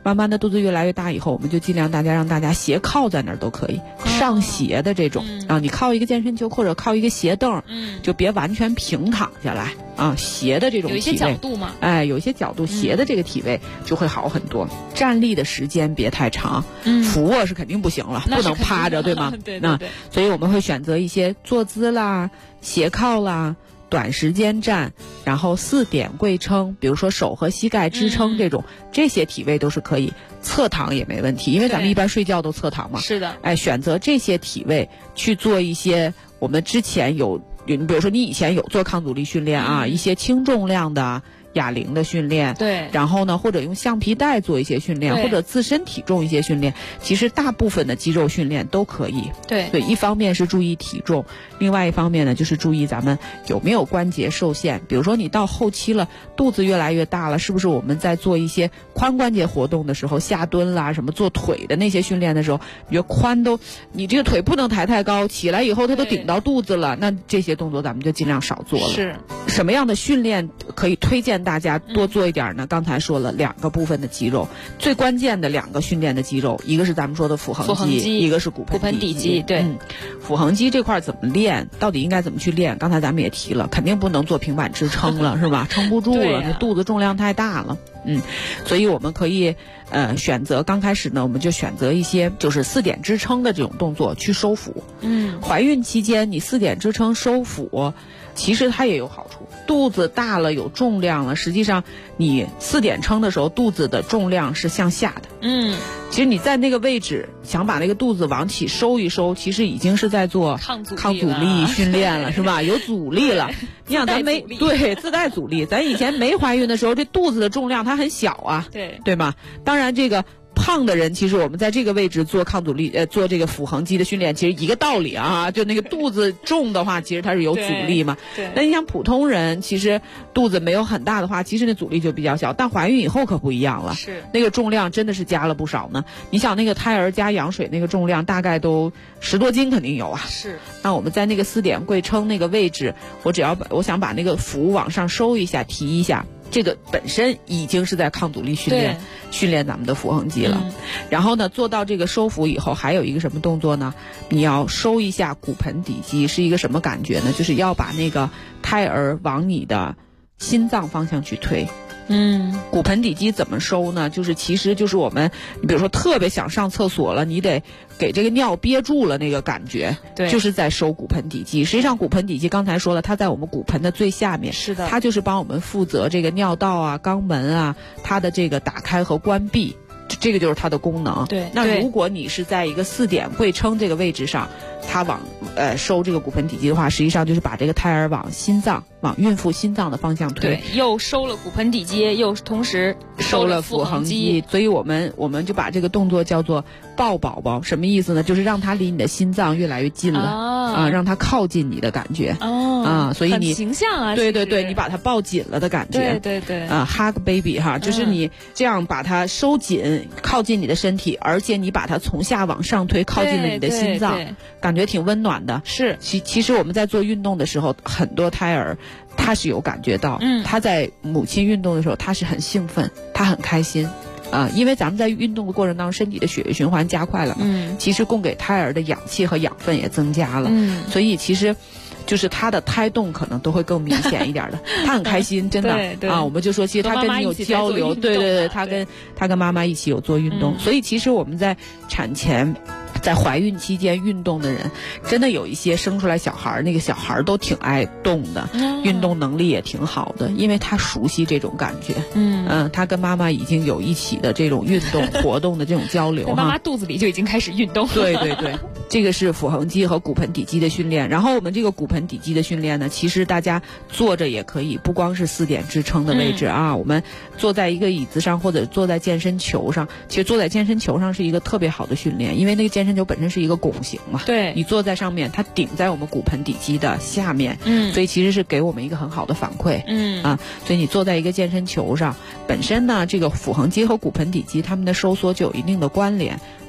慢慢的肚子越来越大以后，我们就尽量让大家斜靠在那儿都可以，上斜的这种啊，你靠一个健身球或者靠一个斜凳，就别完全平躺下来啊，斜的这种体位， 有一些角度嘛， 哎，有一些角度，斜的这个体位就会好很多。站立的时间别太长，俯卧是肯定不行了，不能趴着，对吗？ 对。 所以我们会选择一些坐姿啦、斜靠啦、短时间站，然后4点跪撑，比如说手和膝盖支撑这些体位都是可以。侧躺也没问题，因为咱们一般睡觉都侧躺嘛。 是的。 哎，选择这些体位去做一些我们之前你比如说你以前有做抗阻力训练啊，一些轻重量的哑铃的训练， 对， 然后呢，或者用橡皮带做一些训练，或者自身体重一些训练，其实大部分的肌肉训练都可以。 对， 一方面是注意体重，另外一方面呢，就是注意咱们有没有关节受限。比如说你到后期了，肚子越来越大了，是不是我们在做一些髋关节活动的时候，下蹲啦，什么做腿的那些训练的时候，你觉得髋你这个腿不能抬太高，起来以后它都顶到肚子了，那这些动作咱们就尽量少做了。 是什么样的训练可以推荐大家多做一点呢？刚才说了2个部分的肌肉，最关键的2个训练的肌肉，一个是咱们说的腹横肌，一个是骨盆底肌。 对， 腹横肌这块怎么练？到底应该怎么去练？刚才咱们也提了，肯定不能做平板支撑了，是吧？撑不住了，那肚子重量太大了。所以我们可以选择刚开始呢，我们就选择一些就是4点支撑的这种动作去收腹。怀孕期间你4点支撑收腹，其实它也有好处。肚子大了有重量了，实际上你4点撑的时候，肚子的重量是向下的。其实你在那个位置想把那个肚子往起收一收，其实已经是在做抗阻力训练了，是吧？有阻力了。你想咱自带阻力，咱以前没怀孕的时候，这肚子的重量它很小啊，对吗？当然这个胖的人，其实我们在这个位置做抗阻力做这个腹横肌的训练，其实一个道理啊，就那个肚子重的话，其实它是有阻力嘛。那你想普通人，其实肚子没有很大的话，其实那阻力就比较小。但怀孕以后可不一样了，是那个重量真的是加了不少呢。你想那个胎儿加羊水那个重量大概都10多斤肯定有啊。是。那我们在那个4点跪撑那个位置，我想把那个腹往上收一下，提一下。这个本身已经是在抗阻力训练咱们的腹横肌了。然后呢，做到这个收腹以后，还有一个什么动作呢？你要收一下骨盆底肌，是一个什么感觉呢？就是要把那个胎儿往你的心脏方向去推。骨盆底肌怎么收呢？其实就是我们，你比如说特别想上厕所了，你得给这个尿憋住了那个感觉，就是在收骨盆底肌。实际上骨盆底肌刚才说了，它在我们骨盆的最下面，是的，它就是帮我们负责这个尿道啊、肛门啊，它的这个打开和关闭。这个就是它的功能。那如果你是在一个4点跪撑这个位置上，它往收这个骨盆底肌的话，实际上就是把这个胎儿往孕妇心脏的方向推。 对，又收了骨盆底肌，又同时收了腹横肌。 所以我们就把这个动作叫做抱宝宝。什么意思呢？就是让它离你的心脏越来越近了让它靠近你的感觉。所以你很形象啊。 对，你把它抱紧了的感觉。 对 hug baby 哈，就是你这样把它收紧，靠近你的身体，而且你把它从下往上推，靠近了你的心脏，感觉挺温暖的。是，其实我们在做运动的时候，很多胎儿他是有感觉到，他在母亲运动的时候，他是很兴奋，他很开心。因为咱们在运动的过程当中，身体的血液循环加快了嘛，其实供给胎儿的氧气和养分也增加了，所以其实就是他的胎动可能都会更明显一点的。他很开心，真的我们就说其实他跟你有交流，对，他跟妈妈一起有做运动，所以其实我们在产前在怀孕期间运动的人，真的有一些生出来小孩，那个小孩都挺爱动的，运动能力也挺好的，因为他熟悉这种感觉。他跟妈妈已经有一起的这种运动活动的这种交流妈妈肚子里就已经开始运动。 对，这个是腹横肌和骨盆底肌的训练。然后我们这个骨盆底肌的训练呢，其实大家坐着也可以，不光是4点支撑的位置我们坐在一个椅子上或者坐在健身球上，其实坐在健身球上是一个特别好的训练，因为那个健身球本身是一个拱形嘛，对，你坐在上面，它顶在我们骨盆底肌的下面，所以其实是给我们一个很好的反馈，所以你坐在一个健身球上，本身呢，这个腹横肌和骨盆底肌它们的收缩就有一定的关联。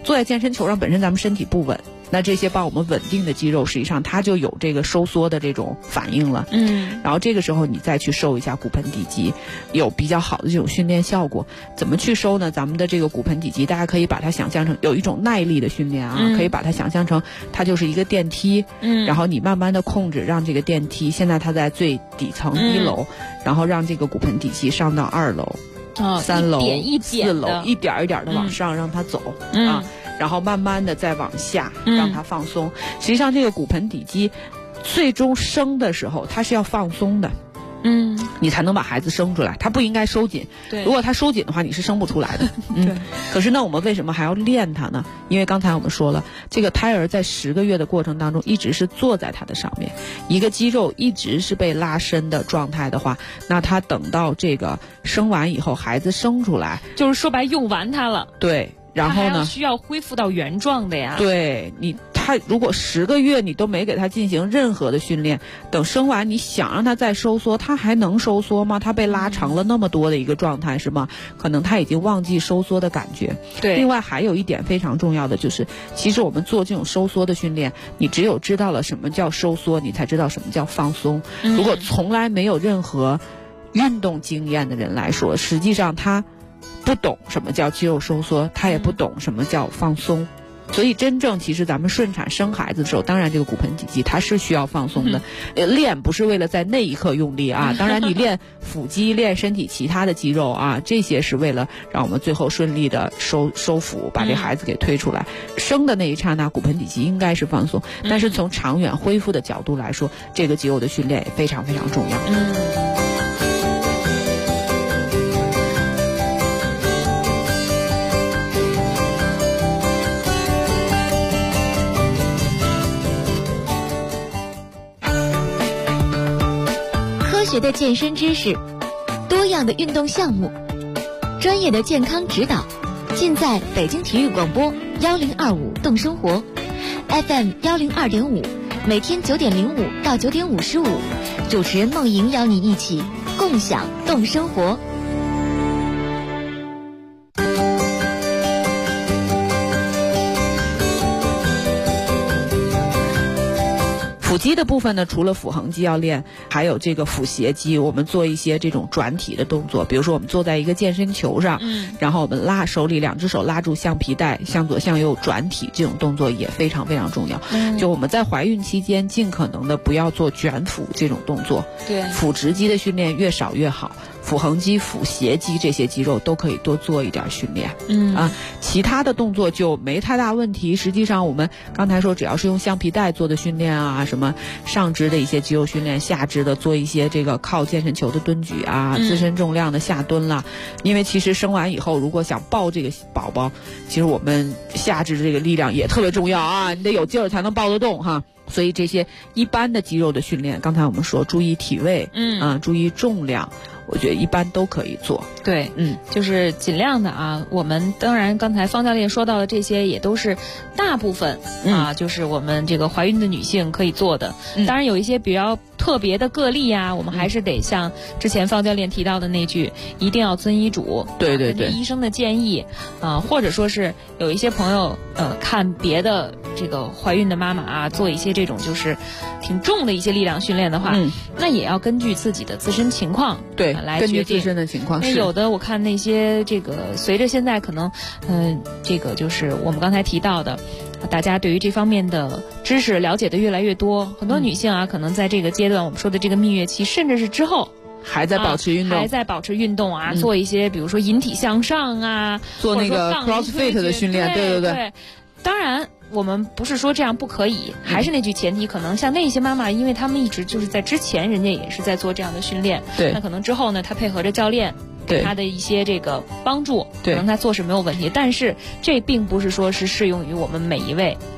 坐在健身球上本身咱们身体不稳，那这些帮我们稳定的肌肉，实际上它就有这个收缩的这种反应了。然后这个时候你再去收一下骨盆底肌，有比较好的这种训练效果。怎么去收呢？咱们的这个骨盆底肌，大家可以把它想象成有一种耐力的训练啊，可以把它想象成它就是一个电梯，然后你慢慢的控制，让这个电梯现在它在最底层1楼，然后让这个骨盆底肌上到2楼。3楼、4楼，一点一点的往上让它走啊，然后慢慢的再往下让它放松。实际上这个骨盆底肌最终生的时候它是要放松的，你才能把孩子生出来，它不应该收紧。 对， 如果它收紧的话，你是生不出来的。可是呢，我们为什么还要练它呢？因为刚才我们说了，这个胎儿在10个月的过程当中，一直是坐在它的上面，一个肌肉一直是被拉伸的状态的话，那它等到这个生完以后，孩子生出来， 就是说白用完它了。 对，然后呢， 需要恢复到原状的呀。 对他如果10个月你都没给他进行任何的训练，等生完你想让他再收缩，他还能收缩吗？他被拉长了那么多的一个状态是吗？可能他已经忘记收缩的感觉。 对。 另外还有一点非常重要的就是，其实我们做这种收缩的训练，你只有知道了什么叫收缩，你才知道什么叫放松。如果从来没有任何运动经验的人来说，实际上他不懂什么叫肌肉收缩，他也不懂什么叫放松。所以真正其实咱们顺产生孩子的时候，当然这个骨盆底肌它是需要放松的，练不是为了在那一刻用力啊，当然你练腹肌练身体其他的肌肉啊，这些是为了让我们最后顺利的收腹，把这孩子给推出来。生的那一刹那骨盆底肌应该是放松，但是从长远恢复的角度来说，这个肌肉的训练也非常非常重要。 科学的健身知识，多样的运动项目，专业的健康指导，尽在北京体育广播1025动生活 FM 102.5，每天9点05到9点55，主持人梦莹邀你一起共享动生活。 腹肌的部分呢，除了腹横肌要练，还有这个腹斜肌，我们做一些这种转体的动作，比如说我们坐在一个健身球上，然后我们拉手里2只手拉住橡皮带，向左向右转体，这种动作也非常非常重要。就我们在怀孕期间尽可能的不要做卷腹这种动作， 对， 腹直肌的训练越少越好，腹横肌、腹斜肌这些肌肉都可以多做一点训练。其他的动作就没太大问题。实际上我们刚才说，只要是用橡皮带做的训练啊，什么上肢的一些肌肉训练，下肢的做一些这个靠健身球的蹲举啊，自身重量的下蹲啦。因为其实生完以后，如果想抱这个宝宝，其实我们下肢的这个力量也特别重要啊，你得有劲儿才能抱得动哈。所以这些一般的肌肉的训练，刚才我们说注意体位，注意重量，我觉得一般都可以做。 对，就是尽量的啊。我们当然刚才方教练说到的这些也都是大部分就是我们这个怀孕的女性可以做的。当然有一些比较特别的个例啊，我们还是得像之前方教练提到的那句，一定要遵医嘱， 对， 医生的建议或者说是有一些朋友看别的这个怀孕的妈妈啊，做一些这种就是挺重的一些力量训练的话，那也要根据自己的自身情况对来决定根据自身的情况。 是有的我看那些这个随着现在可能这个就是我们刚才提到的，大家对于这方面的知识了解的越来越多，很多女性啊可能在这个阶段我们说的这个蜜月期，甚至是之后还在保持运动， 做一些比如说引体向上啊， 做那个 CrossFit 的训练，对。 当然我们不是说这样不可以，还是那句前提，可能像那些妈妈，因为她们一直就是在之前人家也是在做这样的训练， 对， 那可能之后呢她配合着教练给她的一些这个帮助，可能她做是没有问题，但是这并不是说是适用于我们每一位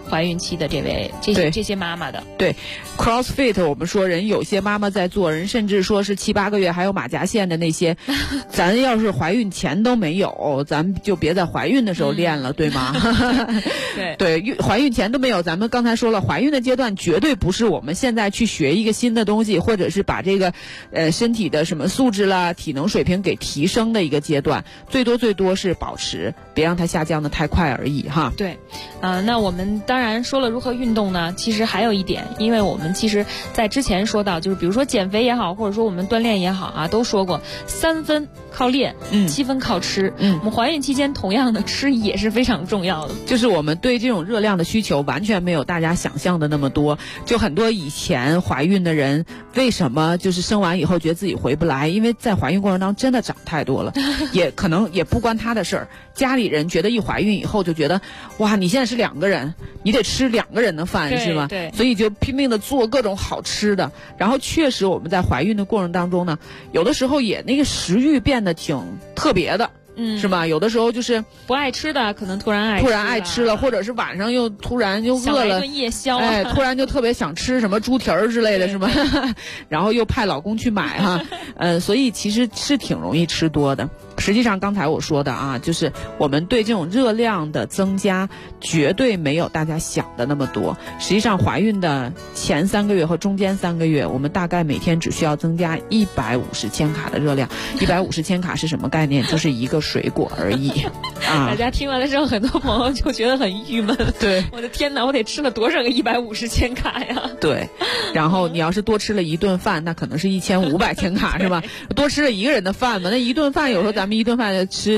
怀孕期的这些妈妈的。 对 ，CrossFit 我们说人有些妈妈在做，人甚至说是7、8个月还有马甲线的那些，咱要是怀孕前都没有，咱们就别在怀孕的时候练了，对吗？对，怀孕前都没有，咱们刚才说了，怀孕的阶段绝对不是我们现在去学一个新的东西，或者是把这个身体的什么素质啦、体能水平给提升的一个阶段，最多是保持，别让它下降的太快而已哈。 对，那我们当然说了如何运动呢，其实还有一点，因为我们其实在之前说到，就是比如说减肥也好，或者说我们锻炼也好啊，都说过3分靠练，7分靠吃。我们怀孕期间同样的吃也是非常重要的， 就是我们对这种热量的需求完全没有大家想象的那么多。就很多以前怀孕的人，为什么就是生完以后觉得自己回不来？因为在怀孕过程当中真的长太多了，也可能也不关他的事儿。家里人觉得一怀孕以后就觉得，哇，你现在是2个人，你得吃2个人的饭，是吧？ 对， 所以就拼命的做各种好吃的。然后确实我们在怀孕的过程当中呢，有的时候也那个食欲变得挺特别的。是吧？有的时候就是不爱吃的，可能突然爱吃了， 或者是晚上又突然就饿了， 想来一顿夜宵， 突然就特别想吃什么猪蹄儿之类的，是吧？然后又派老公去买哈，所以其实是挺容易吃多的。实际上刚才我说的啊，就是我们对这种热量的增加绝对没有大家想的那么多。实际上怀孕的前3个月和中间3个月，我们大概每天只需要增加150千卡的热量。150千卡是什么概念？就是一个水果而已啊！ 大家听完了之后，很多朋友就觉得很郁闷。 对， 我的天哪，我得吃了多少个150千卡呀？ 对，然后你要是多吃了一顿饭，那可能是1500千卡是吧？多吃了1个人的饭嘛，那一顿饭有时候咱们一顿饭就吃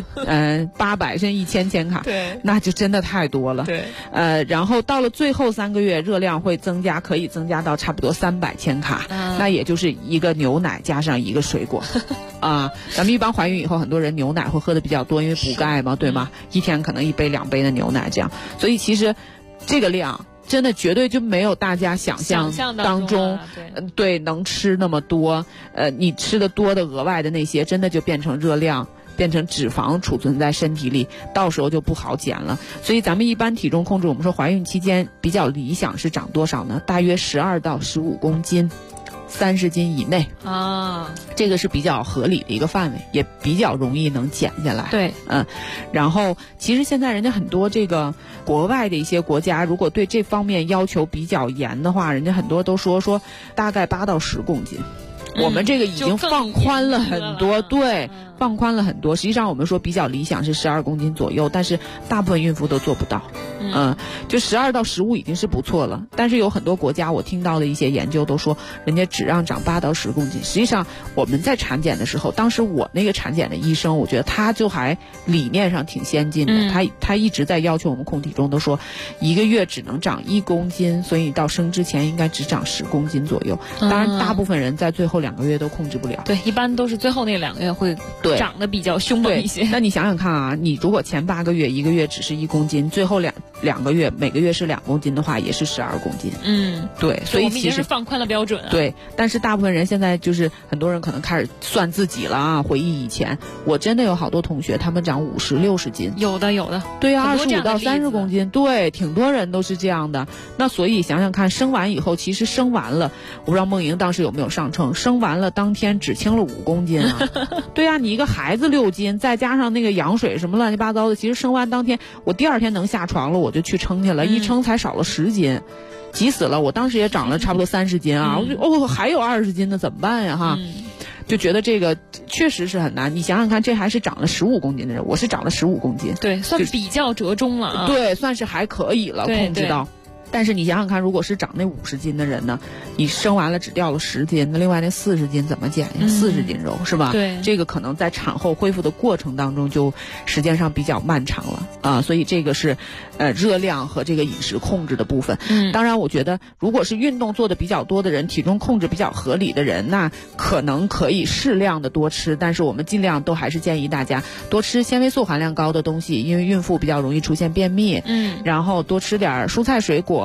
800甚至1000千卡， 对， 那就真的太多了。 对， 然后到了最后3个月，热量会增加，可以增加到差不多300千卡，那也就是一个牛奶加上一个水果啊。咱们一般怀孕以后，很多人牛奶会喝的比较多，因为补钙嘛，对吗？一天可能1杯2杯的牛奶这样，所以其实这个量真的绝对就没有大家想象当中对能吃那么多。你吃的多的额外的那些，真的就变成热量，变成脂肪储存在身体里，到时候就不好减了。所以咱们一般体重控制，我们说怀孕期间比较理想是长多少呢？大约12到15公斤。30斤以内啊， 这个是比较合理的一个范围，也比较容易能减下来。 对， 然后其实现在人家很多这个国外的一些国家，如果对这方面要求比较严的话，人家很多都说大概8到10公斤。我们这个已经放宽了很多，对，放宽了很多。实际上我们说比较理想是12公斤左右，但是大部分孕妇都做不到。就12到15已经是不错了，但是有很多国家我听到的一些研究都说人家只让长8到10公斤。实际上我们在产检的时候，当时我那个产检的医生，我觉得他就还理念上挺先进的，他一直在要求我们控体重，都说1个月只能长1公斤，所以到生之前应该只长10公斤左右。当然大部分人在最后2个月都控制不了， 对，一般都是最后那2个月会长得比较凶猛一些。 那你想想看啊，你如果前8个月1个月只是1公斤，最后两个月每个月是2公斤的话，也是12公斤。对，所以其实放宽了标准啊。 对，但是大部分人现在就是很多人可能开始算自己了啊，回忆以前，我真的有好多同学他们长50、60斤， 有的， 对啊，25到30公斤，对，挺多人都是这样的。那所以想想看，生完以后，其实生完了，我不知道梦莹当时有没有上称，生完了当天只轻了5公斤啊。对啊，你一个孩子6斤，再加上那个羊水什么乱七八糟的，其实生完当天，我第2天能下床了，我就去称去了，一称才少了10斤，急死了。我当时也长了差不多30斤啊，我就还有20斤呢，怎么办呀哈？就觉得这个确实是很难。你想想看，这还是长了15公斤的人，我是长了15公斤， 对，算比较折中了啊。 对，算是还可以了，控制到。但是你想想看，如果是长那50斤的人呢，你生完了只掉了10斤，那另外那40斤怎么减呀？40斤肉是吧？ 对， 这个可能在产后恢复的过程当中就时间上比较漫长了啊，所以这个是热量和这个饮食控制的部分。当然我觉得如果是运动做的比较多的人，体重控制比较合理的人，那可能可以适量的多吃，但是我们尽量都还是建议大家多吃纤维素含量高的东西，因为孕妇比较容易出现便秘。然后多吃点蔬菜水果，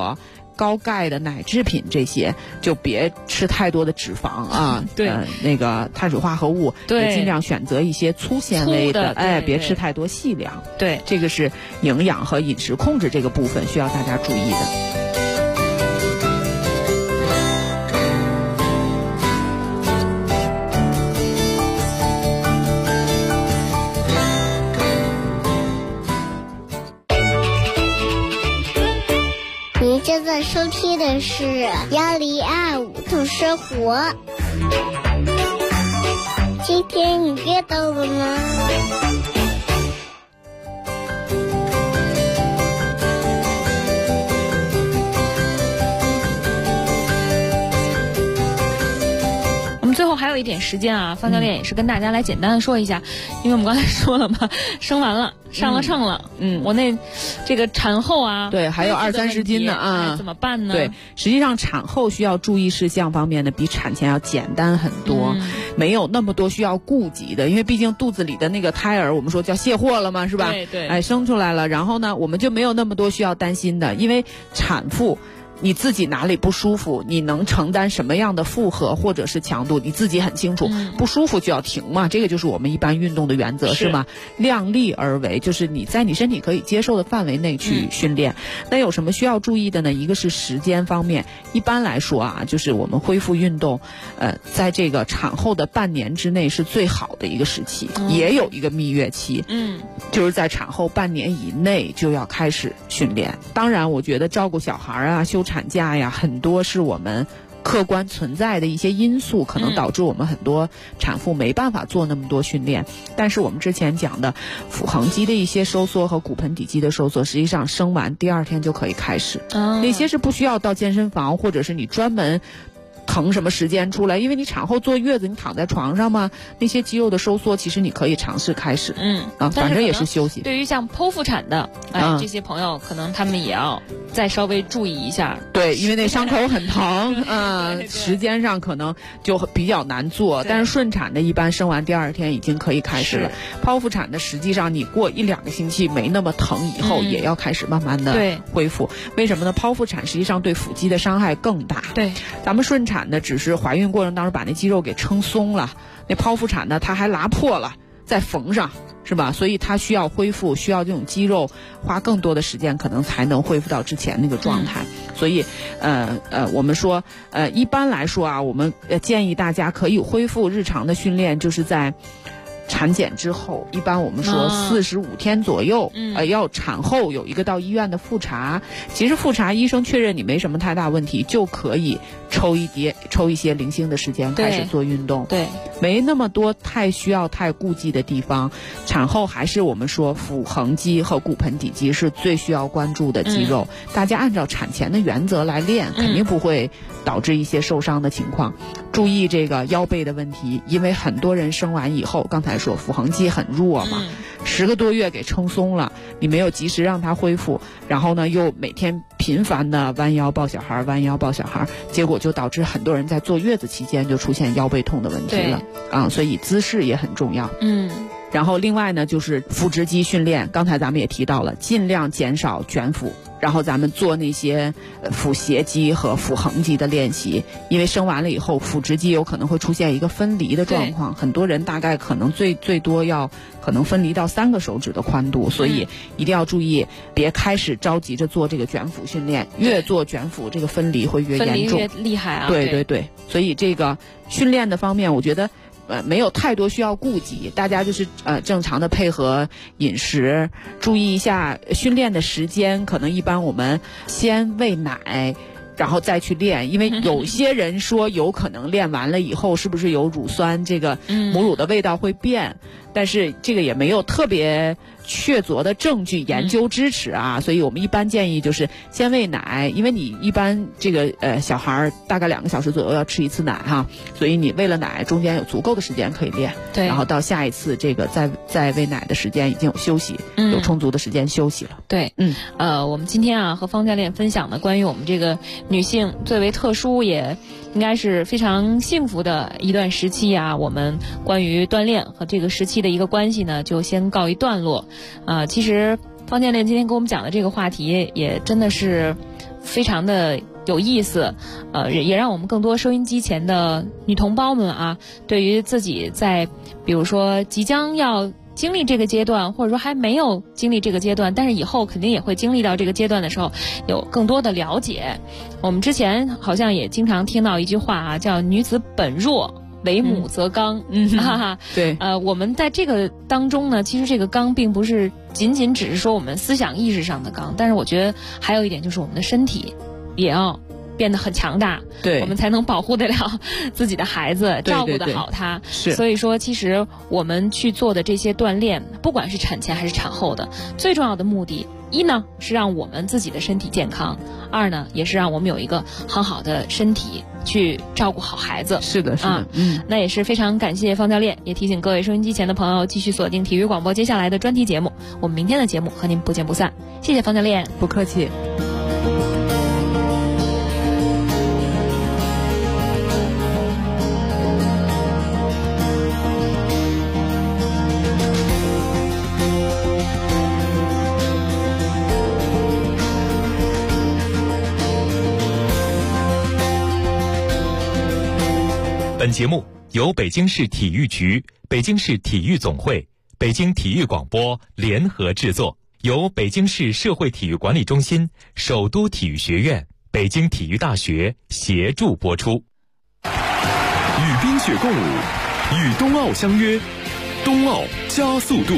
高钙的奶制品这些，就别吃太多的脂肪啊。 对， 那个碳水化合物， 对， 尽量选择一些粗纤维的，别吃太多细粮。 对， 这个是营养和饮食控制这个部分需要大家注意的。 您正在收听的是1025度生活。今天你阅到了吗？ 最后还有一点时间啊，方教练也是跟大家来简单的说一下，因为我们刚才说了嘛，生完了上了秤了，我这个产后啊， 对，还有20-30斤呢啊， 怎么办呢？ 对，实际上产后需要注意事项方面呢，比产前要简单很多，没有那么多需要顾及的，因为毕竟肚子里的那个胎儿，我们说叫卸货了嘛，是吧？ 对， 生出来了，然后呢，我们就没有那么多需要担心的，因为产妇你自己哪里不舒服，你能承担什么样的负荷或者是强度，你自己很清楚，不舒服就要停嘛，这个就是我们一般运动的原则，是吗？量力而为，就是你在你身体可以接受的范围内去训练。那有什么需要注意的呢？一个是时间方面，一般来说啊，就是我们恢复运动，在这个产后的半年之内是最好的一个时期，也有一个蜜月期，就是在产后半年以内就要开始训练。当然，我觉得照顾小孩啊，休产假呀，很多是我们客观存在的一些因素，可能导致我们很多产妇没办法做那么多训练。但是我们之前讲的腹横肌的一些收缩和骨盆底肌的收缩，实际上生完第2天就可以开始，那些是不需要到健身房，或者是你专门腾什么时间出来，因为你产后坐月子，你躺在床上嘛，那些肌肉的收缩，其实你可以尝试开始，反正也是休息。 对于像剖腹产的，这些朋友可能他们也要再稍微注意一下。 对，因为那伤口很疼，时间上可能就比较难做。但是顺产的一般生完第2天已经可以开始了。剖腹产的实际上你过1-2个星期没那么疼以后，也要开始慢慢的恢复。为什么呢？剖腹产实际上对腹肌的伤害更大。 对， 咱们顺产的只是怀孕过程当中把那肌肉给撑松了，那剖腹产呢，它还拉破了再缝上，是吧？所以它需要恢复，需要这种肌肉花更多的时间，可能才能恢复到之前那个状态。所以我们说一般来说啊，我们建议大家可以恢复日常的训练，就是在产检之后，一般我们说45天左右，要产后有一个到医院的复查。其实复查医生确认你没什么太大问题，就可以抽一些零星的时间开始做运动。 对， 没那么多太需要太顾忌的地方。产后还是我们说腹横肌和骨盆底肌是最需要关注的肌肉，大家按照产前的原则来练，肯定不会导致一些受伤的情况。注意这个腰背的问题，因为很多人生完以后，刚才说腹横肌很弱嘛，10个多月给撑松了，你没有及时让它恢复，然后呢又每天频繁的弯腰抱小孩，弯腰抱小孩，结果就导致很多人在坐月子期间就出现腰背痛的问题了所以姿势也很重要。然后另外呢就是腹直肌训练，刚才咱们也提到了，尽量减少卷腹，然后咱们做那些腹斜肌和腹横肌的练习，因为生完了以后腹直肌有可能会出现一个分离的状况，很多人大概可能最多要可能分离到3个手指的宽度，所以一定要注意，别开始着急着做这个卷腹训练，越做卷腹这个分离会越严重， 分离越厉害啊。 对，所以这个训练的方面，我觉得没有太多需要顾及，大家就是正常的配合饮食，注意一下训练的时间，可能一般我们先喂奶，然后再去练，因为有些人说有可能练完了以后是不是有乳酸，这个母乳的味道会变，但是这个也没有特别确凿的证据研究支持啊，所以我们一般建议就是先喂奶，因为你一般这个小孩大概2个小时左右要吃1次奶哈，所以你喂了奶中间有足够的时间可以练， 对， 然后到下一次这个再喂奶的时间已经有休息，有充足的时间休息了。 对，我们今天啊和方教练分享的关于我们这个女性最为特殊也应该是非常幸福的一段时期啊，我们关于锻炼和这个时期的一个关系呢就先告一段落。其实方教练今天跟我们讲的这个话题也真的是非常的有意思，也让我们更多收音机前的女同胞们啊，对于自己在比如说即将要经历这个阶段，或者说还没有经历这个阶段，但是以后肯定也会经历到这个阶段的时候，有更多的了解。我们之前好像也经常听到一句话啊，叫女子本弱，为母则刚。哈哈， 对。 我们在这个当中呢，其实这个刚并不是仅仅只是说我们思想意识上的刚，但是我觉得还有一点就是我们的身体也要变得很强大， 对， 我们才能保护得了自己的孩子，照顾得好他。 是， 所以说其实我们去做的这些锻炼，不管是产前还是产后的，最重要的目的，一呢是让我们自己的身体健康，二呢也是让我们有一个很好的身体去照顾好孩子。 是的，是的， 那也是非常感谢方教练，也提醒各位收音机前的朋友继续锁定体育广播接下来的专题节目，我们明天的节目和您不见不散。谢谢方教练。 不客气。 本节目由北京市体育局、北京市体育总会、北京体育广播联合制作，由北京市社会体育管理中心、首都体育学院、北京体育大学协助播出。 与冰雪共舞，与冬奥相约，冬奥加速度。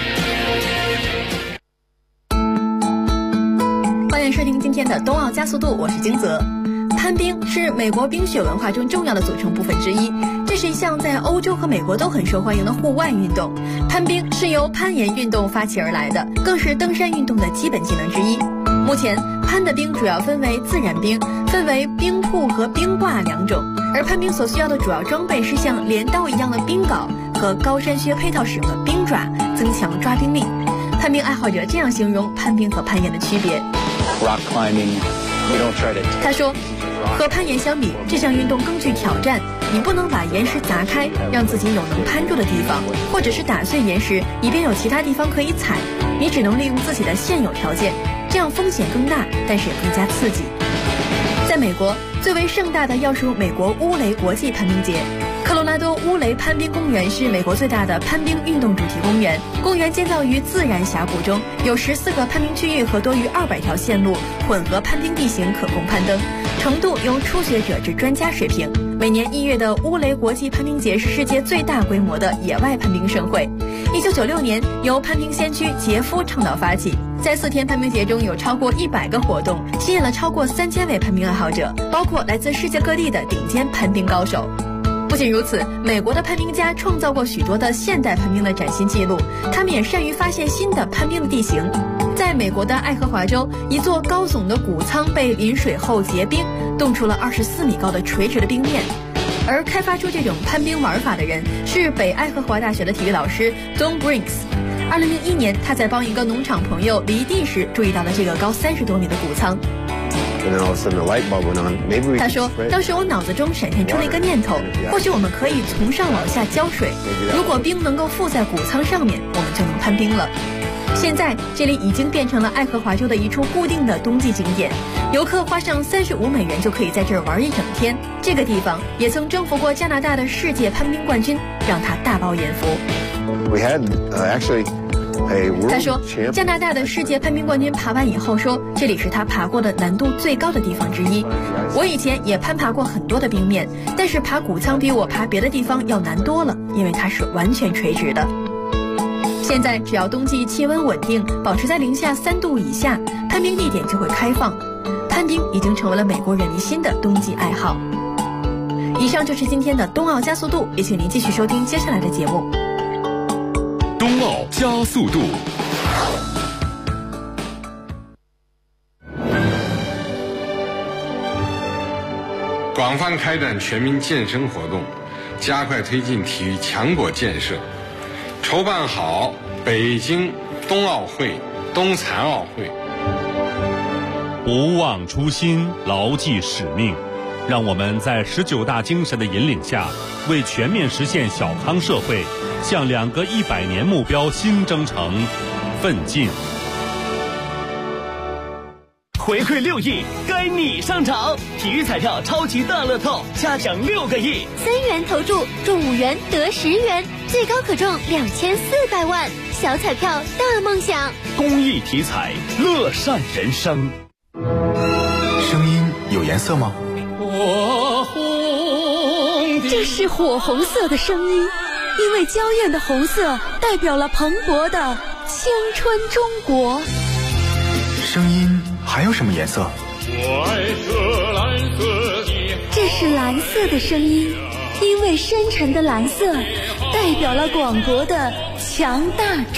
欢迎收听今天的冬奥加速度，我是金泽。攀冰是美国冰雪文化中重要的组成部分之一，这是一项在欧洲和美国都很受欢迎的户外运动。攀冰是由攀岩运动发起而来的，更是登山运动的基本技能之一。目前攀的冰主要分为自然冰，分为冰瀑和冰挂两种，而攀冰所需要的主要装备是像镰刀一样的冰镐和高山靴配套使用的冰爪，增强抓冰力。攀冰爱好者这样形容攀冰和攀岩的区别。 Rock climbing, you don't try to... 他说，和攀岩相比，这项运动更具挑战。你不能把岩石砸开，让自己有能攀住的地方，或者是打碎岩石，以便有其他地方可以踩。你只能利用自己的现有条件，这样风险更大，但是也更加刺激。在美国，最为盛大的要数美国乌雷国际攀冰节。科罗拉多乌雷攀冰公园是美国最大的攀冰运动主题公园。公园建造于自然峡谷中，有14个攀冰区域和多于200条线路，混合攀冰地形可供攀登，程度由初学者至专家水平。每年1月的乌雷国际攀冰节是世界最大规模的野外攀冰盛会。1996年由攀冰先驱杰夫倡导发起，在4天攀冰节中有超过100个活动，吸引了超过3000位攀冰爱好者，包括来自世界各地的顶尖攀冰高手。不仅如此，美国的攀冰家创造过许多的现代攀冰的崭新纪录，他们也善于发现新的攀冰的地形。在美国的爱荷华州，一座高耸的谷仓被淋水后结冰，冻出了24米高的垂直的冰面。而开发出这种攀冰玩法的人是北爱荷华大学的体育老师 Don Brinks。2001年，他在帮一个农场朋友犁地时注意到了这个高30多米的谷仓。他说，当时我脑子中闪现出了一个念头，或许我们可以从上往下浇水，如果冰能够附在谷仓上面，我们就能攀冰了。现在这里已经变成了爱荷华州的一处固定的冬季景点，游客花上35美元就可以在这儿玩一整天。这个地方也曾征服过加拿大的世界攀冰冠军，让他大饱眼福。他说，加拿大的世界攀冰冠军爬完以后说，这里是他爬过的难度最高的地方之一。我以前也攀爬过很多的冰面，但是爬谷仓比我爬别的地方要难多了，因为它是完全垂直的。现在只要冬季气温稳定，保持在零下3度以下，攀冰地点就会开放。攀冰已经成为了美国人民新的冬季爱好。以上就是今天的冬奥加速度，也请您继续收听接下来的节目。 冬奥加速度。 广泛开展全民健身活动，加快推进体育强国建设，筹办好北京冬奥会、冬残奥会。 不忘初心，牢记使命，让我们在19大精神的引领下，为全面实现小康社会，向2个100年目标新征程奋进。 回馈6亿，该你上场！体育彩票超级大乐透，加奖6个亿 ，3元投注中5元得10元，最高可中2400万，小彩票大梦想。 公益体彩，乐善人生。 声音有颜色吗？ 这是火红色的声音，因为娇艳的红色代表了蓬勃的青春中国。 声音还有什么颜色？ 这是蓝色的声音，因为深沉的蓝色代表了广国的强大